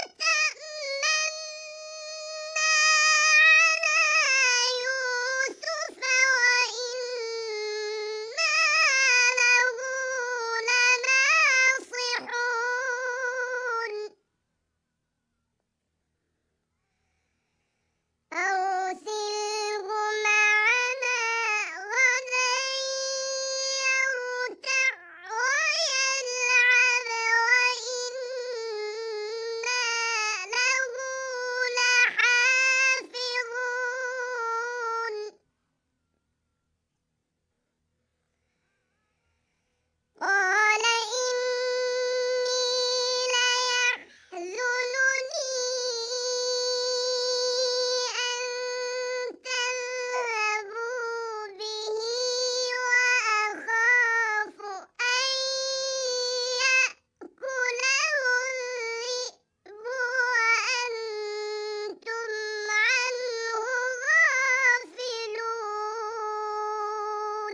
تأمنا على يوسف وإنا له لناصحون أرسله معنا غدا يرتع ويلعب وإنا له لحافظون قال إني ليحزنني أن تذهبوا به وأخاف أن يأكله الذئب وأنتم عنه غافلون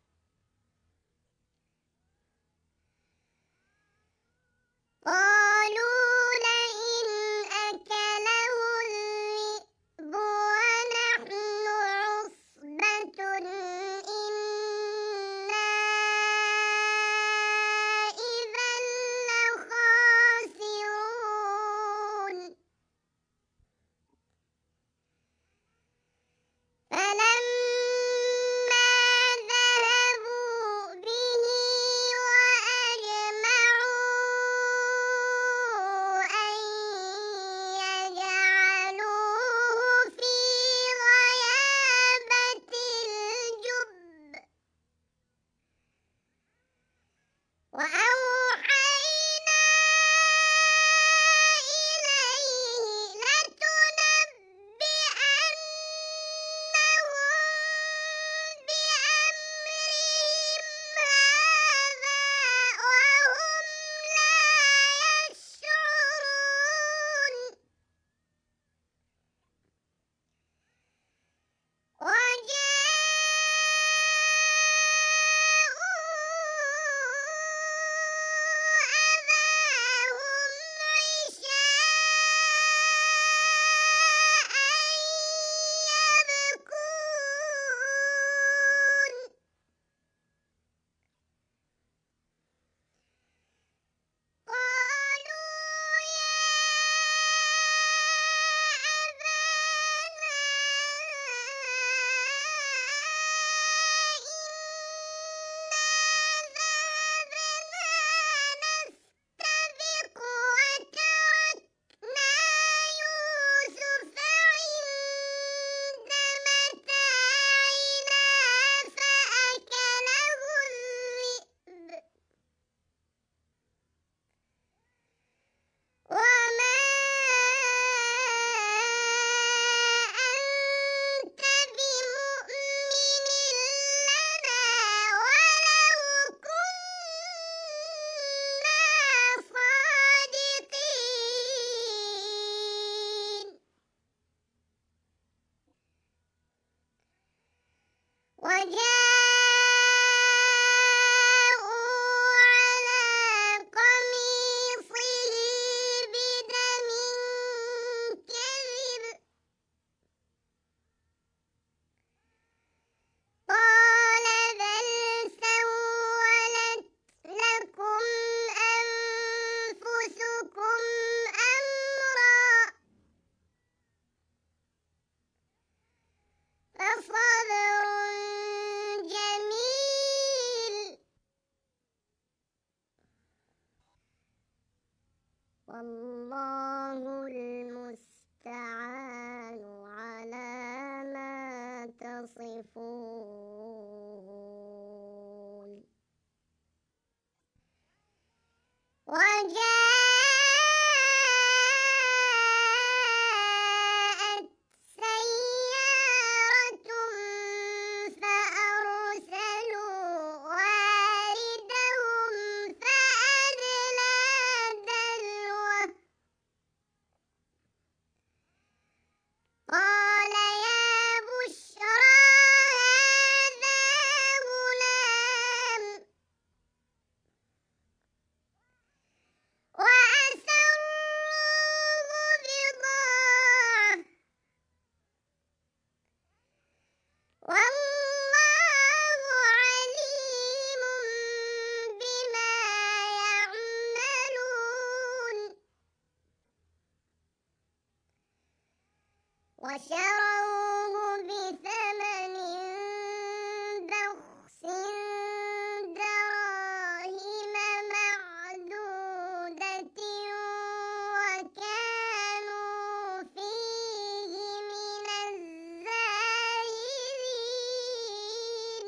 قالوا لئن أكله الذئب ونحن عصبة إنا إذا لخاسرون فلما ذهبوا به وأجمعوا أن يجعلوه في غيابة الجب وأوحينا إليه لتنبئنهم بأمرهم هذا وهم لا يشعرون وما أنت بمؤمن لنا ولو كنا صادقين وجاءوا على قميصه بدم كذب قال بل سولت لكم أنفسكم أمرا فصبر جميل والله المستعان على ما تصفون وشروه بثمن بخس دراهم معدودة وكانوا فيه من الزاهدين.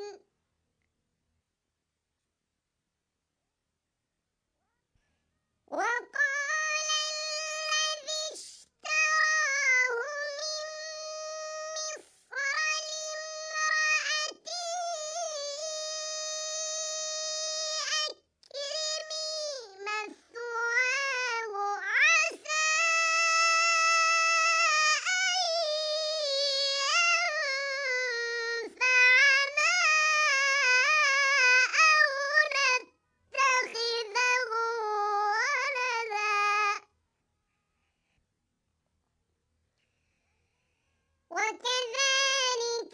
وقال الذي اشتراه من مصر لامرأته أكرمي مثواه عسى أن ينفعنا أو نتخذه ولدا. وكذلك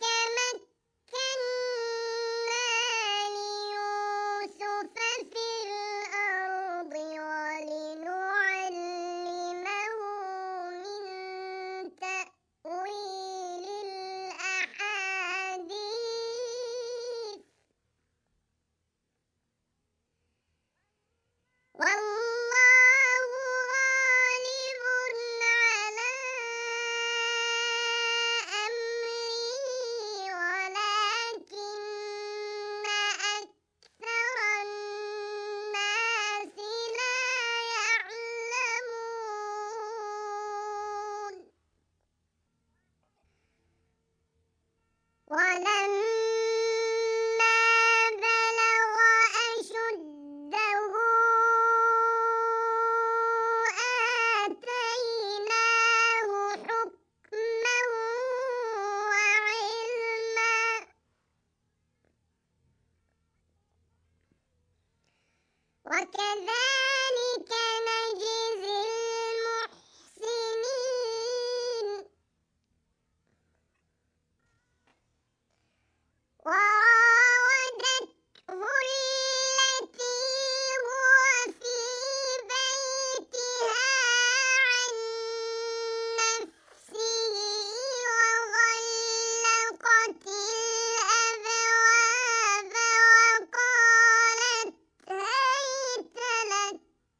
مكنا ليوسف في الأرض ولنعلمه من تأويل الأحاديث. والله غالب على أمره ولكن أكثر الناس لا يعلمون. ولما بلغ أشده آتيناه حكما وعلما. وكذلك نجزي المحسنين. وراودته التي هو في بيتها عن نفسه وغلقت الأبواب وقالت هيت لك.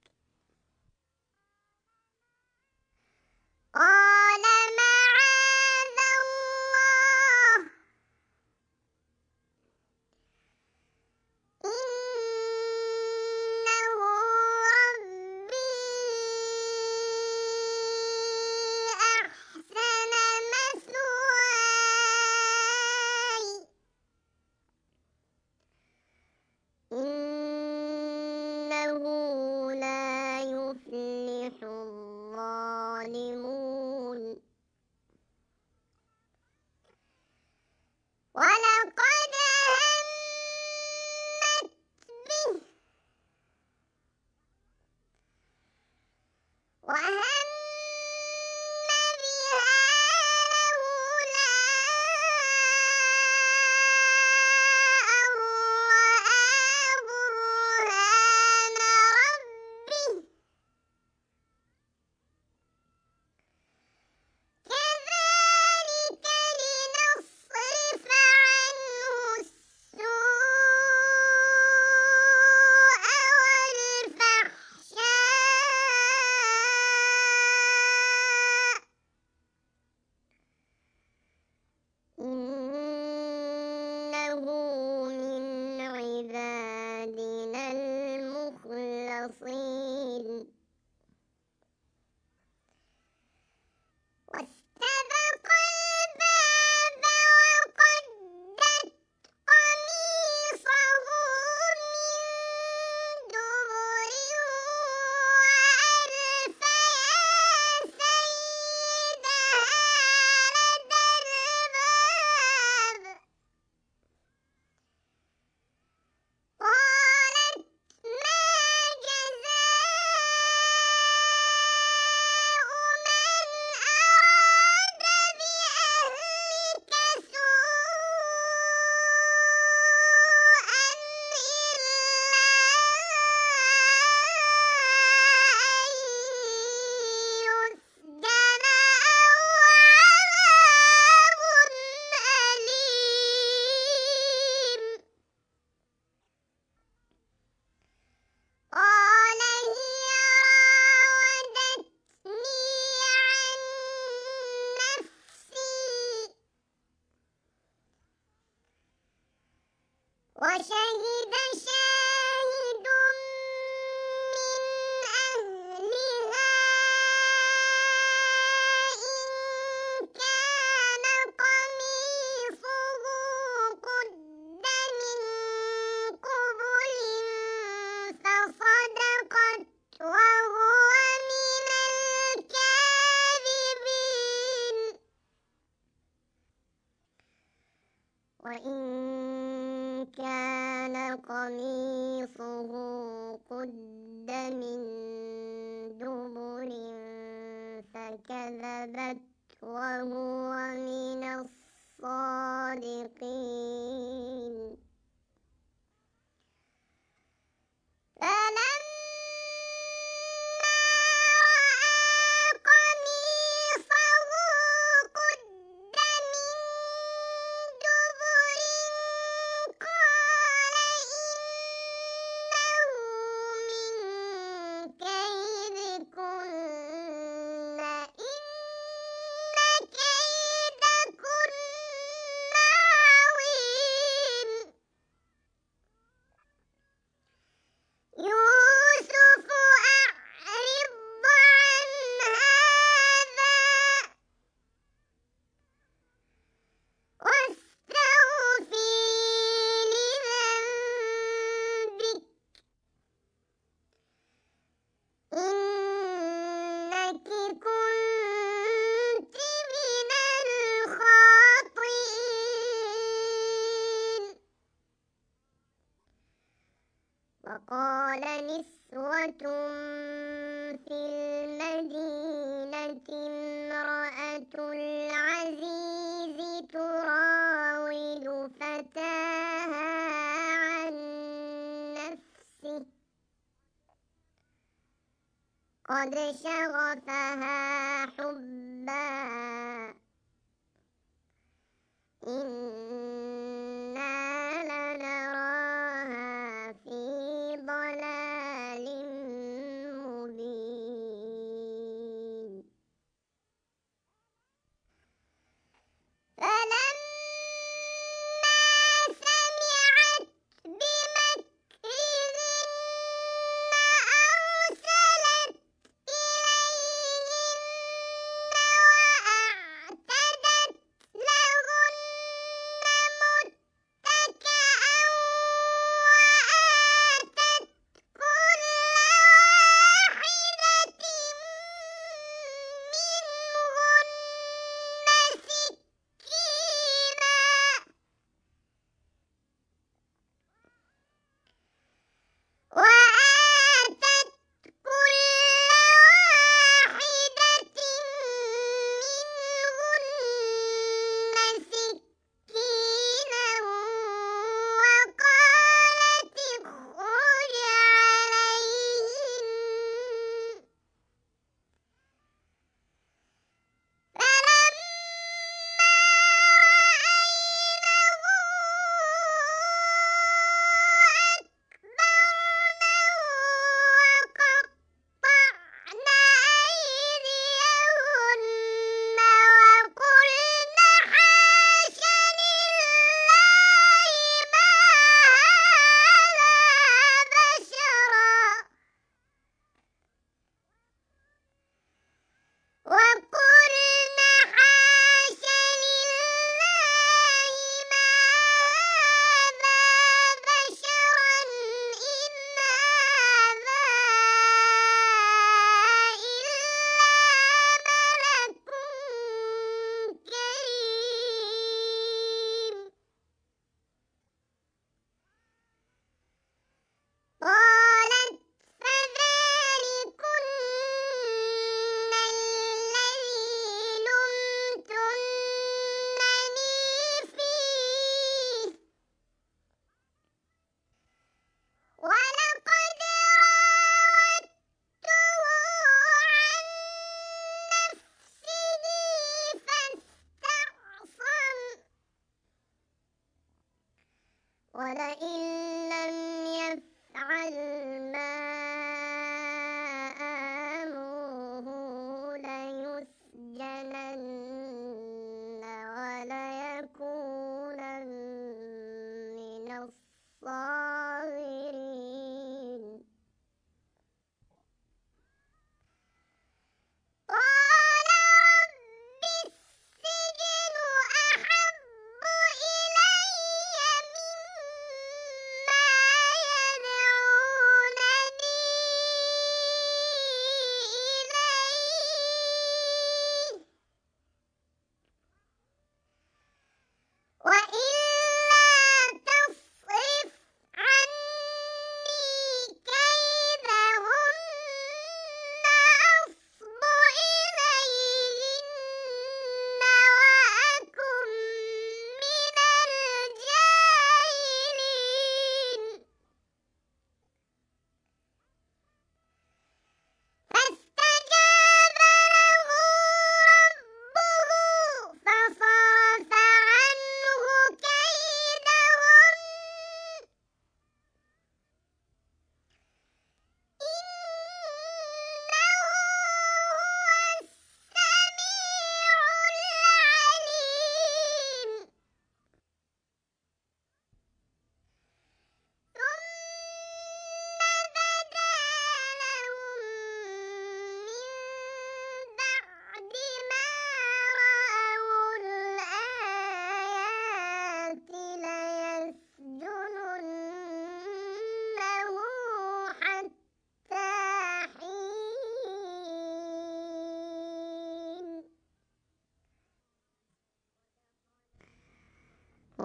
قال معاذ الله إنه ربي أحسن مثواي إنه لا يفلح الظالمون. ولقد همت به وهم بها لولا أن رآه قميصه قد من دبر فكذبت وهو من الصادقين فلما رأى قميصه قد من دبر قال إنه من كيدكن إن كيدكن عظيم يوسف أعرض عن هذا واستغفري لذنبك إنك كنت من الخاطئين وقال نسوة في المدينة امرأة العزيز تراود فتاها عن نفسه قد شغفها حبا إنا لنراها في ضلال مبين فلما سمعت بمكرهن أرسلت إليهن وأعتدت لهن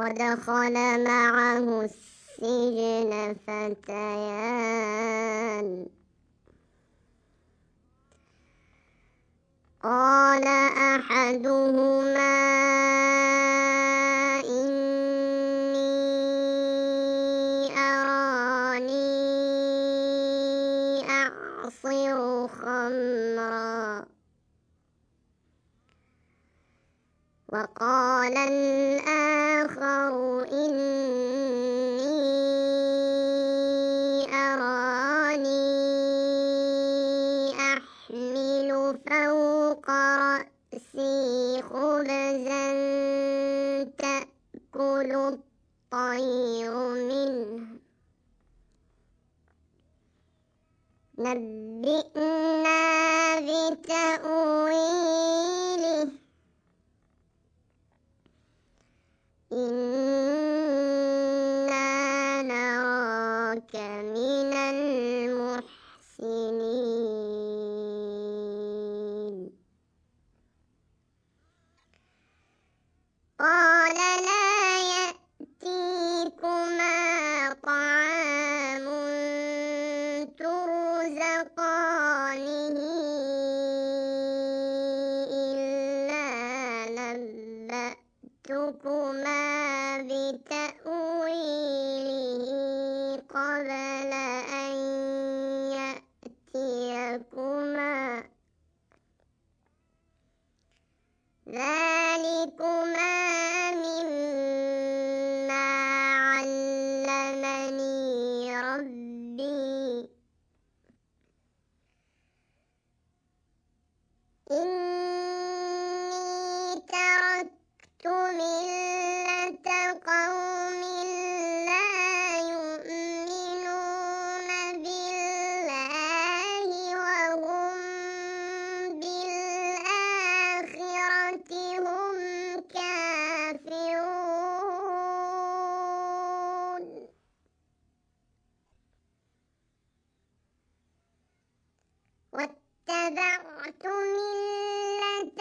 ودخل معه السجن فتيان قال أحدهما إني أراني أعصر خمرا وقال الآخر إني أراني أحمل فوق رأسي خبزا تأكل الطير منه نبئنا بتأويله إنا نراك من المحسنين قال لا يأتيكما طعام ترزقانه إلا نبأتكما بتأويله قبل أن يأتيكما ذلكما مما علمني ربي إني تركت ملة قوم لا يؤمنون بالله وهم بالآخرة هم كافرون واتبعت ملة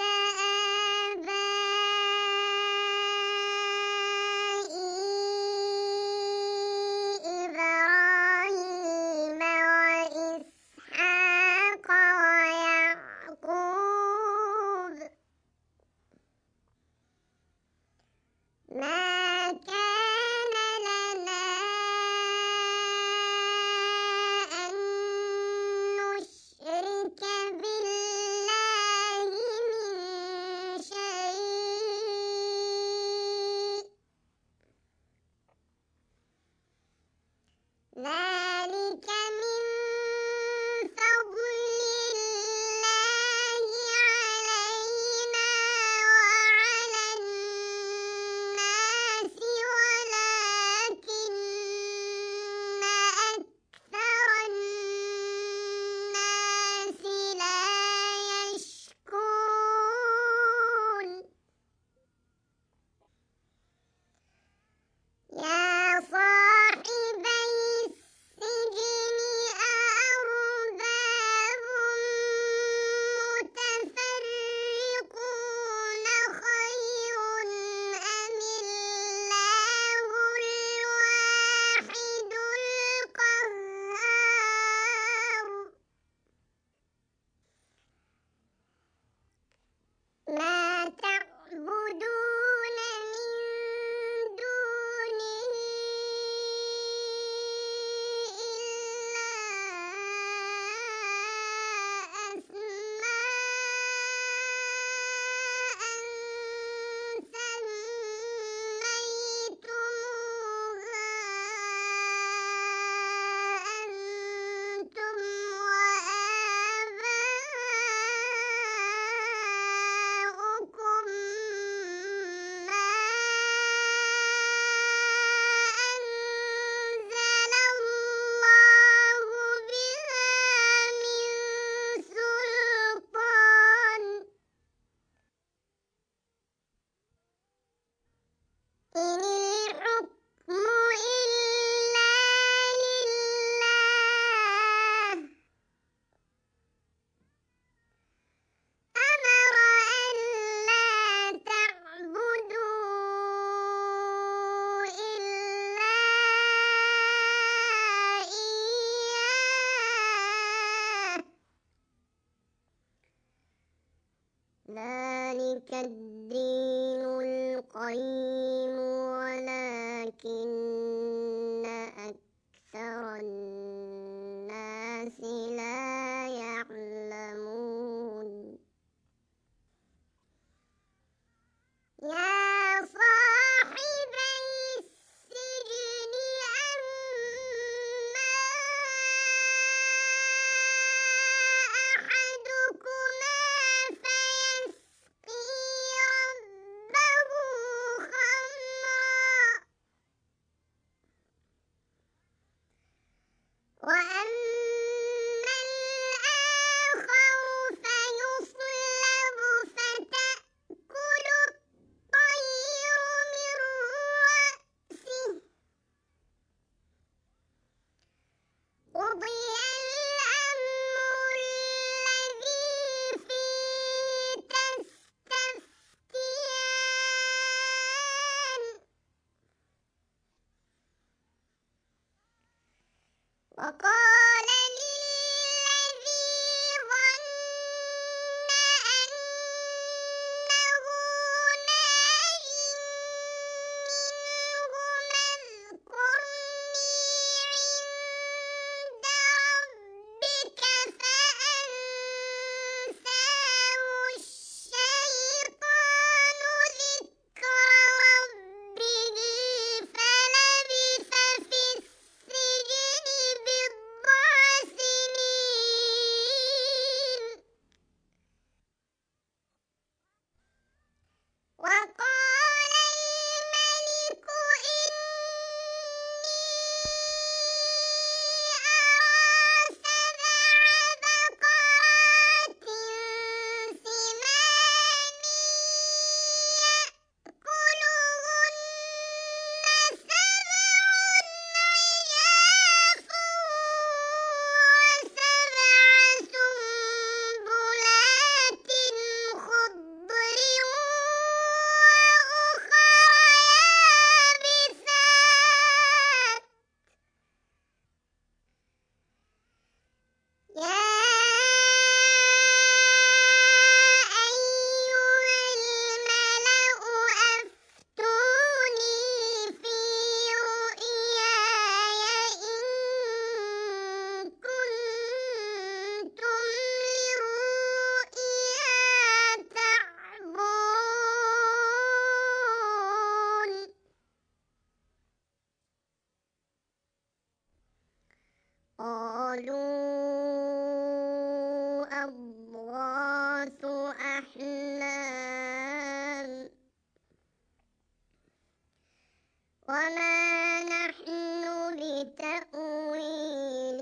آبائي إبراهيم وإسحاق ويعقوب ما كان لنا أن نشرك بالله وأما الآخر فيصلب فتأكل الطير من رأسه قضي الأمر الذي فيه تستفتيان وقال للذي ظن أنه ناج منهما اذكرني عند ربك فأنساه الشيطان ذكر ربه فلبث في السجن بضع سنين وقال الملك إني أرى سبع بقرات سمان يأكلهن سبع عجاف وسبع سنبلات خضر وأخرى يابسات يا أيها الملأ أفتوني في رؤياي إن كنتم للرؤيا تعبرون قالوا أضغاث أحلام وما نحن بتأويل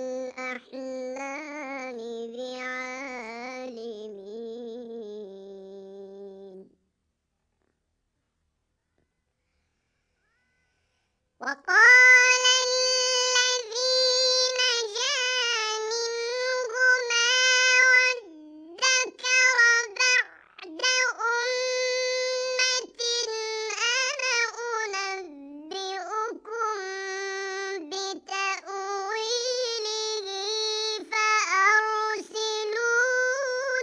الأحلام بعالمين وقال الذي نجا منهما وادكر بعد أمة أنا أنبئكم بتأويله فأرسلون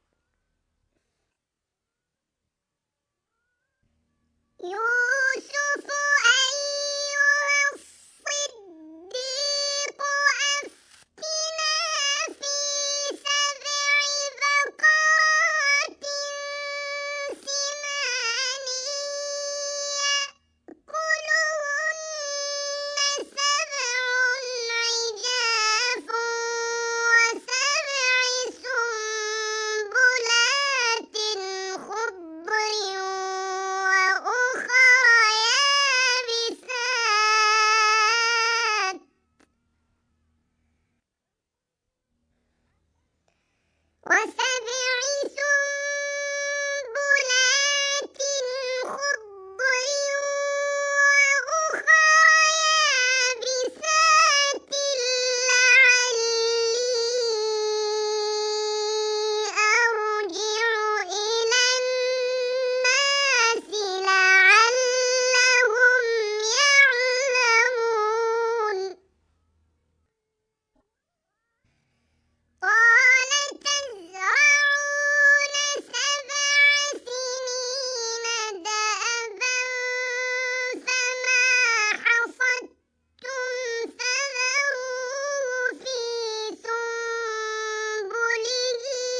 يوسف أيها الصديق أفتنا في سبع بقرات سمان يأكلهن سبع عجاف وسبع سنبلات خضر وأخرى يابسات وسبع سنبلات خضر وأخرى يابسات لعلي أرجع إلى الناس لعلهم يعلمون قال تزرعون سبع سنين دأبا فما حصدتم فذروه في سنبله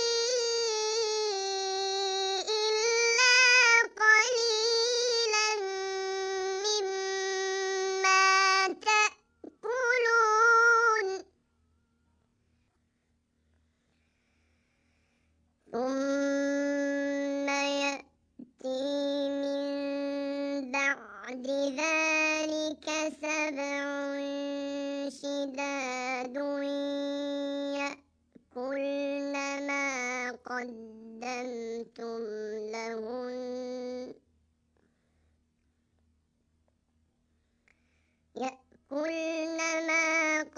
إلا قليلا مما تأكلون ثم يأتي من بعد ذلك سبع شداد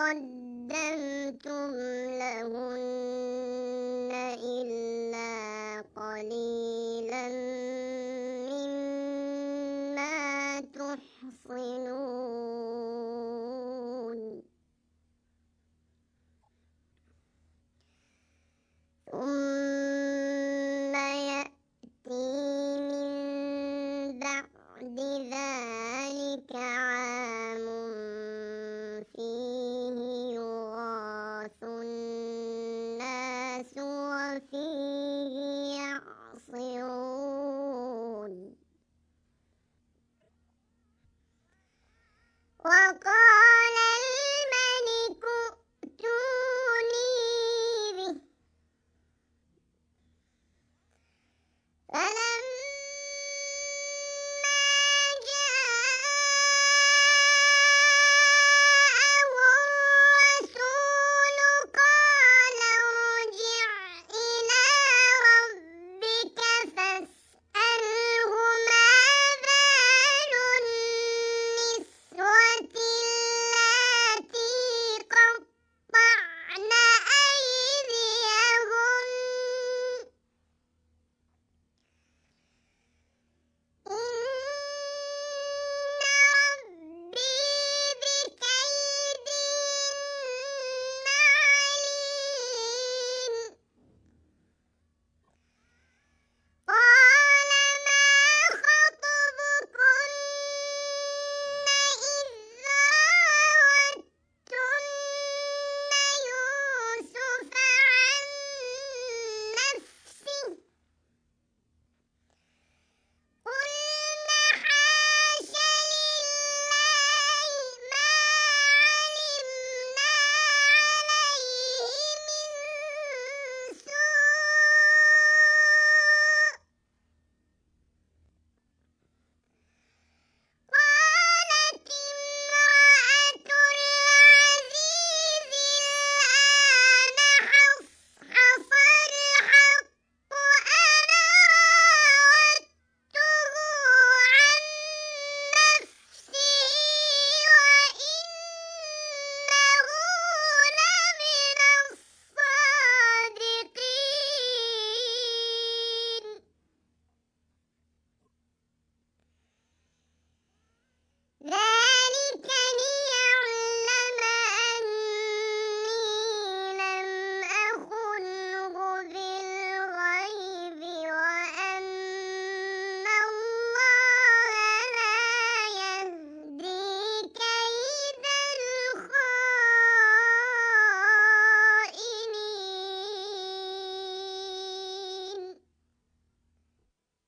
قدمتم لهن